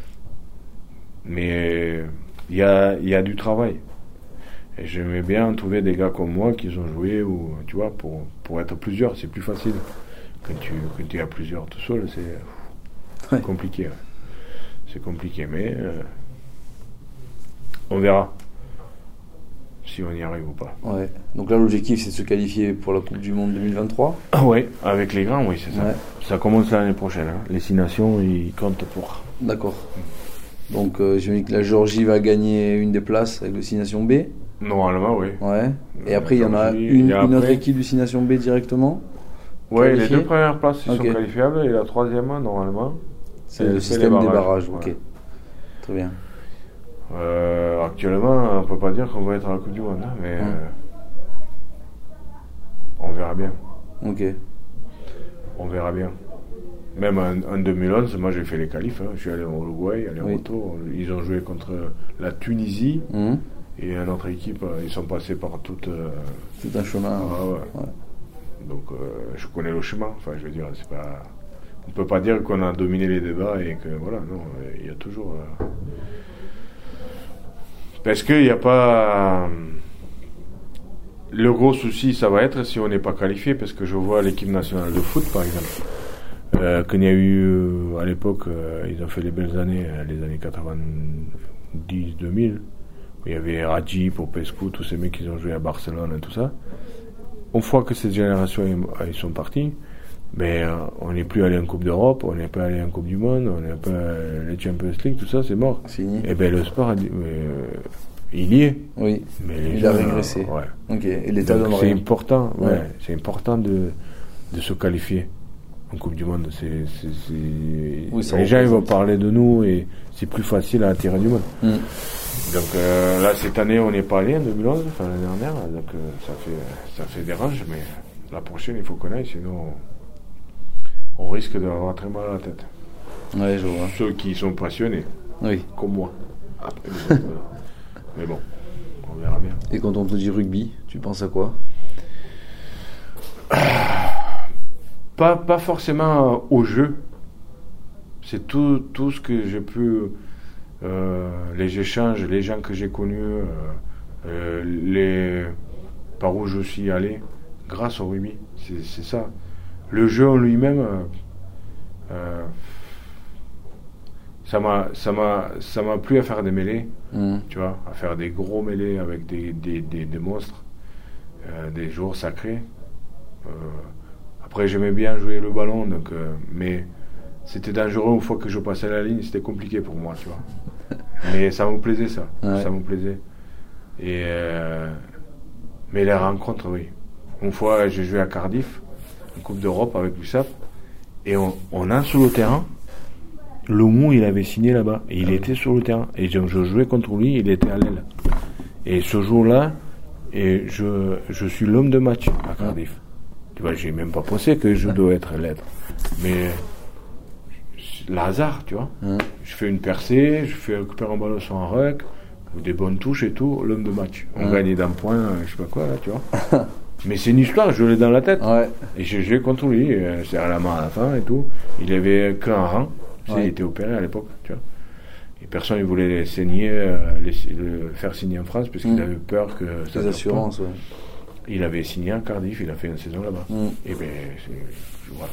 [SPEAKER 1] Mais il y a, il y a du travail. Et j'aimais bien trouver des gars comme moi qui ont joué, ou, tu vois, pour, pour être plusieurs, c'est plus facile. Quand tu, quand tu es à plusieurs tout seul, c'est
[SPEAKER 2] Ouais.
[SPEAKER 1] compliqué. Ouais. C'est compliqué, mais euh, on verra si on y arrive ou pas.
[SPEAKER 2] Ouais. Donc là, l'objectif, c'est de se qualifier pour la Coupe du Monde deux mille vingt-trois.
[SPEAKER 1] Ah ouais, avec les grands, oui, c'est ça.
[SPEAKER 2] Ouais.
[SPEAKER 1] Ça commence l'année prochaine. Hein. Les six nations, ils comptent pour.
[SPEAKER 2] D'accord. Donc, euh, j'imagine que la Géorgie va gagner une des places avec le six nations B.
[SPEAKER 1] Normalement, oui.
[SPEAKER 2] Ouais. Et après, il y en a
[SPEAKER 1] Géorgie,
[SPEAKER 2] une,
[SPEAKER 1] et
[SPEAKER 2] une autre
[SPEAKER 1] après-
[SPEAKER 2] équipe du six nations B directement.
[SPEAKER 1] Ouais, les
[SPEAKER 2] Qualifiés.
[SPEAKER 1] deux premières places ils
[SPEAKER 2] Ok.
[SPEAKER 1] sont qualifiables et la troisième, normalement.
[SPEAKER 2] C'est
[SPEAKER 1] elle
[SPEAKER 2] le
[SPEAKER 1] fait
[SPEAKER 2] système
[SPEAKER 1] les
[SPEAKER 2] des
[SPEAKER 1] barrages.
[SPEAKER 2] barrages. Ok.
[SPEAKER 1] Ouais.
[SPEAKER 2] Très bien.
[SPEAKER 1] Euh, actuellement, on peut pas dire qu'on va être à la Coupe du Monde, hein, mais
[SPEAKER 2] Ouais.
[SPEAKER 1] euh, on verra bien.
[SPEAKER 2] Ok.
[SPEAKER 1] On verra bien. Même en, en deux mille onze, moi j'ai fait les qualifs. Hein. Je suis allé au Uruguay, aller-retour. Ils ont joué contre la Tunisie
[SPEAKER 2] Mhm.
[SPEAKER 1] et une autre équipe. euh, Ils sont passés par toute. euh,
[SPEAKER 2] C'est un chemin.
[SPEAKER 1] Ah ouais.
[SPEAKER 2] Ouais.
[SPEAKER 1] Donc euh, je connais le chemin. Enfin, je veux dire, c'est pas. On peut pas dire qu'on a dominé les débats et que voilà, non, il y a toujours. euh, Parce qu'il n'y a pas. euh, Le gros souci, ça va être si on n'est pas qualifié, parce que je vois l'équipe nationale de foot, par exemple. Euh, qu'il y a eu euh, à l'époque, euh, ils ont fait les belles années, euh, les années quatre-vingt-dix deux mille. Il y avait Radji, Popescu, tous ces mecs qui ont joué à Barcelone et tout ça. Une fois que cette génération ils sont partis, ben, euh, on n'est plus allé en Coupe d'Europe, on n'est pas allé en Coupe du Monde, on n'est pas allé en Champions League, tout ça, c'est mort.
[SPEAKER 2] Fini.
[SPEAKER 1] Et ben le sport, euh, il y est.
[SPEAKER 2] Oui.
[SPEAKER 1] Mais les
[SPEAKER 2] Il a
[SPEAKER 1] gens,
[SPEAKER 2] régressé.
[SPEAKER 1] euh, ouais.
[SPEAKER 2] Ok. Et l'État
[SPEAKER 1] Donc,
[SPEAKER 2] donne
[SPEAKER 1] c'est
[SPEAKER 2] rien.
[SPEAKER 1] important, ouais,
[SPEAKER 2] Ouais.
[SPEAKER 1] c'est important de, de se qualifier en Coupe du Monde. C'est, c'est, c'est-
[SPEAKER 2] Oui, ça
[SPEAKER 1] les gens ils vont
[SPEAKER 2] représente.
[SPEAKER 1] parler de nous et c'est plus facile à attirer du monde.
[SPEAKER 2] Mm.
[SPEAKER 1] Donc euh, là, cette année, on n'est pas allé en deux mille onze, enfin l'année dernière, donc euh, ça fait ça fait des ranges, mais la prochaine, il faut qu'on aille, sinon on risque d'avoir très mal à la tête.
[SPEAKER 2] Ouais, je vois.
[SPEAKER 1] Ceux qui sont passionnés,
[SPEAKER 2] Oui.
[SPEAKER 1] comme moi. Après, les autres, voilà. Mais bon, on verra bien.
[SPEAKER 2] Et quand on te dit rugby, tu penses à quoi?
[SPEAKER 1] Pas, pas forcément au jeu. C'est tout, tout ce que j'ai pu, euh, les échanges, les gens que j'ai connus, euh, euh, les, par où je suis allé, grâce au rugby. C'est, c'est ça. Le jeu en lui-même, euh, euh, ça m'a, ça m'a, ça m'a plu à faire des mêlées,
[SPEAKER 2] Mm.
[SPEAKER 1] tu vois, à faire des gros mêlées avec des, des, des, des monstres, euh, des jours sacrés. Euh, Après, j'aimais bien jouer le ballon, donc, euh, mais c'était dangereux une fois que je passais la ligne, c'était compliqué pour moi, tu vois. Mais ça me plaisait, ça.
[SPEAKER 2] Ouais.
[SPEAKER 1] Ça me plaisait. Et, euh, mais les rencontres, oui. Une fois, j'ai joué à Cardiff, en Coupe d'Europe avec l'U S A P, et on, on a sur le terrain, le mou, il avait signé là-bas, et il était sur le terrain. Et je, je jouais contre lui, il était à l'aile. Et ce jour-là, et je, je suis l'homme de match à Cardiff. Tu vois, j'ai même pas pensé que je dois être l'être. Mais le hasard, tu vois.
[SPEAKER 2] Mm.
[SPEAKER 1] Je fais une percée, je fais récupérer un ballon sur un ruck, des bonnes touches et tout, l'homme de match. On
[SPEAKER 2] Mm.
[SPEAKER 1] gagnait d'un point, euh, je sais pas quoi, là, tu vois. Mais c'est une histoire, je l'ai dans la tête.
[SPEAKER 2] Ouais.
[SPEAKER 1] Et j'ai joué contre lui, euh, serré la main à la fin et tout. Il avait qu'un rang, tu sais,
[SPEAKER 2] Ouais.
[SPEAKER 1] il était opéré à l'époque, tu vois. Et personne ne voulait les signer, euh, les- le faire signer en France parce qu'il
[SPEAKER 2] Mm.
[SPEAKER 1] avait peur que ça
[SPEAKER 2] Les
[SPEAKER 1] dure
[SPEAKER 2] assurances, ouais.
[SPEAKER 1] pas. Il avait signé à Cardiff, il a fait une saison là-bas.
[SPEAKER 2] Mm.
[SPEAKER 1] Et ben, c'est- voilà.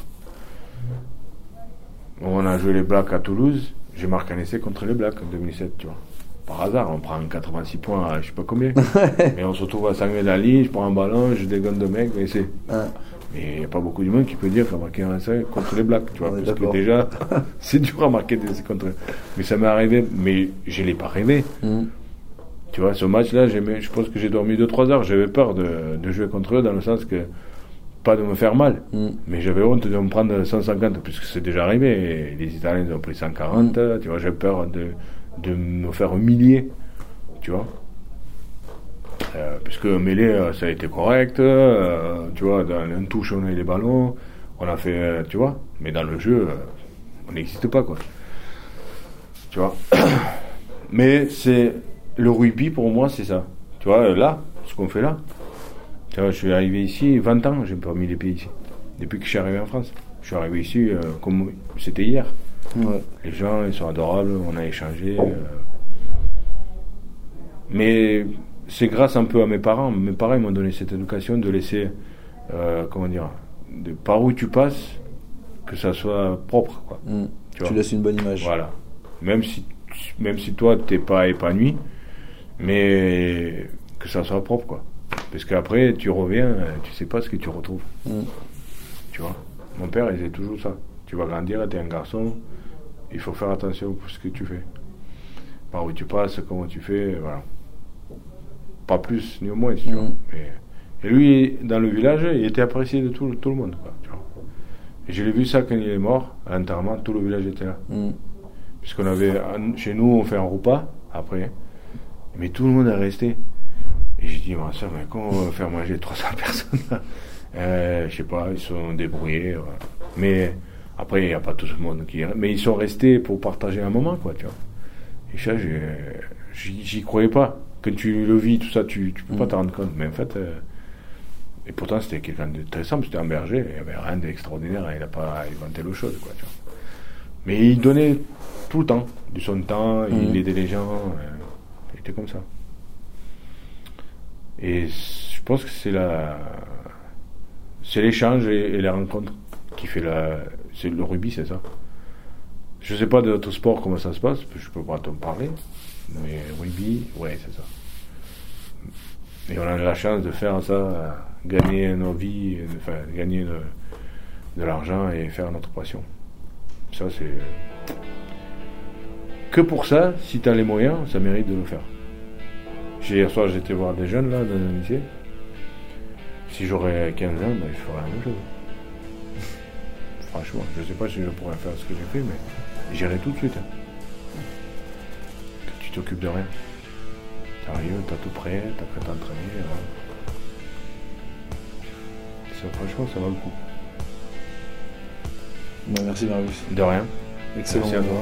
[SPEAKER 1] On a joué les Blacks à Toulouse, j'ai marqué un essai contre les Blacks en deux mille sept, tu vois. Par hasard, on prend quatre-vingt-six points à je sais pas combien. Mais on se retrouve à Saint-Médali, je prends un ballon, je dégonne deux mecs, et c'est.
[SPEAKER 2] Ouais.
[SPEAKER 1] Mais il n'y a pas beaucoup de monde qui peut dire qu'il a marqué un essai contre les Blacks, tu vois.
[SPEAKER 2] Ouais,
[SPEAKER 1] parce
[SPEAKER 2] d'accord.
[SPEAKER 1] que déjà, c'est dur à marquer des essais contre. Mais ça m'est arrivé, mais je ne l'ai pas rêvé.
[SPEAKER 2] Mm.
[SPEAKER 1] Tu vois, ce match-là, j'aimais, je pense que j'ai dormi deux trois heures. J'avais peur de, de jouer contre eux, dans le sens que, pas de me faire mal,
[SPEAKER 2] Mm.
[SPEAKER 1] mais j'avais honte de me prendre cent cinquante, puisque c'est déjà arrivé. Et les Italiens ils ont pris cent quarante,
[SPEAKER 2] Mm.
[SPEAKER 1] tu vois, j'ai peur de, de me faire humilier, tu vois. Euh, puisque mêlée, euh, ça a été correct, euh, tu vois, dans un touche, on a eu les ballons, on a fait, euh, tu vois, mais dans le jeu, euh, on n'existe pas, quoi. Tu vois. Mais c'est, le rugby, pour moi, c'est ça. Tu vois, là, ce qu'on fait là, tu vois, je suis arrivé ici, vingt ans, j'ai pas mis les pieds ici. Depuis que je suis arrivé en France. Je suis arrivé ici, euh, comme c'était hier.
[SPEAKER 2] Ouais.
[SPEAKER 1] Les gens, ils sont adorables, on a échangé. Euh... Mais c'est grâce un peu à mes parents. Mes parents ils m'ont donné cette éducation de laisser, euh, comment dire, de par où tu passes, que ça soit propre, quoi.
[SPEAKER 2] Mm.
[SPEAKER 1] Tu,
[SPEAKER 2] Tu
[SPEAKER 1] vois.
[SPEAKER 2] laisses une bonne image.
[SPEAKER 1] Voilà. Même si, même si toi, t'es pas épanoui, mais que ça soit propre, quoi. Parce qu'après, tu reviens, tu sais pas ce que tu retrouves.
[SPEAKER 2] Mm.
[SPEAKER 1] Tu vois. Mon père, il disait toujours ça. Tu vas grandir, t'es un garçon, il faut faire attention à ce que tu fais. Par où tu passes, comment tu fais, voilà. Pas plus ni au moins, tu
[SPEAKER 2] Mm.
[SPEAKER 1] vois. Mais, et lui, dans le village, il était apprécié de tout, tout le monde, quoi, tu vois. Et je l'ai vu ça quand il est mort, à l'enterrement, tout le village était là.
[SPEAKER 2] Mm.
[SPEAKER 1] Puisqu'on avait, chez nous, on fait un repas, après, mais tout le monde est resté. Et j'ai dit, ma soeur, mais comment on va faire manger trois cents personnes là euh, Je sais pas, ils sont débrouillés. Voilà. Mais après, il n'y a pas tout le monde qui. Mais ils sont restés pour partager un moment, quoi, tu vois. Et ça, j'ai, j'y, j'y croyais pas. Quand tu le vis, tout ça, tu, tu peux pas
[SPEAKER 2] Mm.
[SPEAKER 1] t'en rendre compte. Mais en fait, euh, et pourtant, c'était quelqu'un de très simple, c'était un berger, il n'y avait rien d'extraordinaire, il n'a pas inventé l'eau chaude, quoi, tu vois. Mais il donnait tout le temps, de son temps, il
[SPEAKER 2] Mm.
[SPEAKER 1] aidait les gens, euh, il était comme ça. Et je pense que c'est la, c'est l'échange et, et la rencontre qui fait la, c'est le rugby, c'est ça. Je sais pas de d'autres sports comment ça se passe, je peux pas t'en parler, mais rugby, ouais, c'est ça. Et on a la chance de faire ça, euh, gagner nos vies, de, enfin, gagner de, de l'argent et faire notre passion. Ça, c'est que pour ça, si tu as les moyens, ça mérite de le faire. Hier soir, j'étais voir des jeunes là dans un lycée. Si j'aurais quinze ans, ben, je ferais la même chose. Franchement, je sais pas si je pourrais faire ce que j'ai fait, mais j'irai tout de suite. Hein. Que tu t'occupes de rien. T'arrives, t'as tout prêt, t'as prêt à t'entraîner. Voilà. Ça, franchement, ça va le coup.
[SPEAKER 2] Bon, merci Marius.
[SPEAKER 1] De rien.
[SPEAKER 2] Excellent.
[SPEAKER 1] Merci à toi.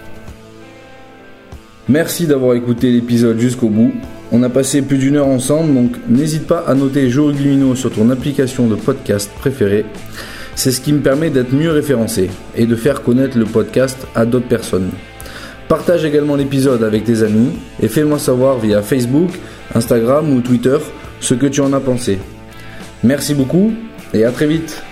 [SPEAKER 2] Merci d'avoir écouté l'épisode jusqu'au bout. On a passé plus d'une heure ensemble, donc n'hésite pas à noter Joe Glimino sur ton application de podcast préférée. C'est ce qui me permet d'être mieux référencé et de faire connaître le podcast à d'autres personnes. Partage également l'épisode avec tes amis et fais-moi savoir via Facebook, Instagram ou Twitter ce que tu en as pensé. Merci beaucoup et à très vite.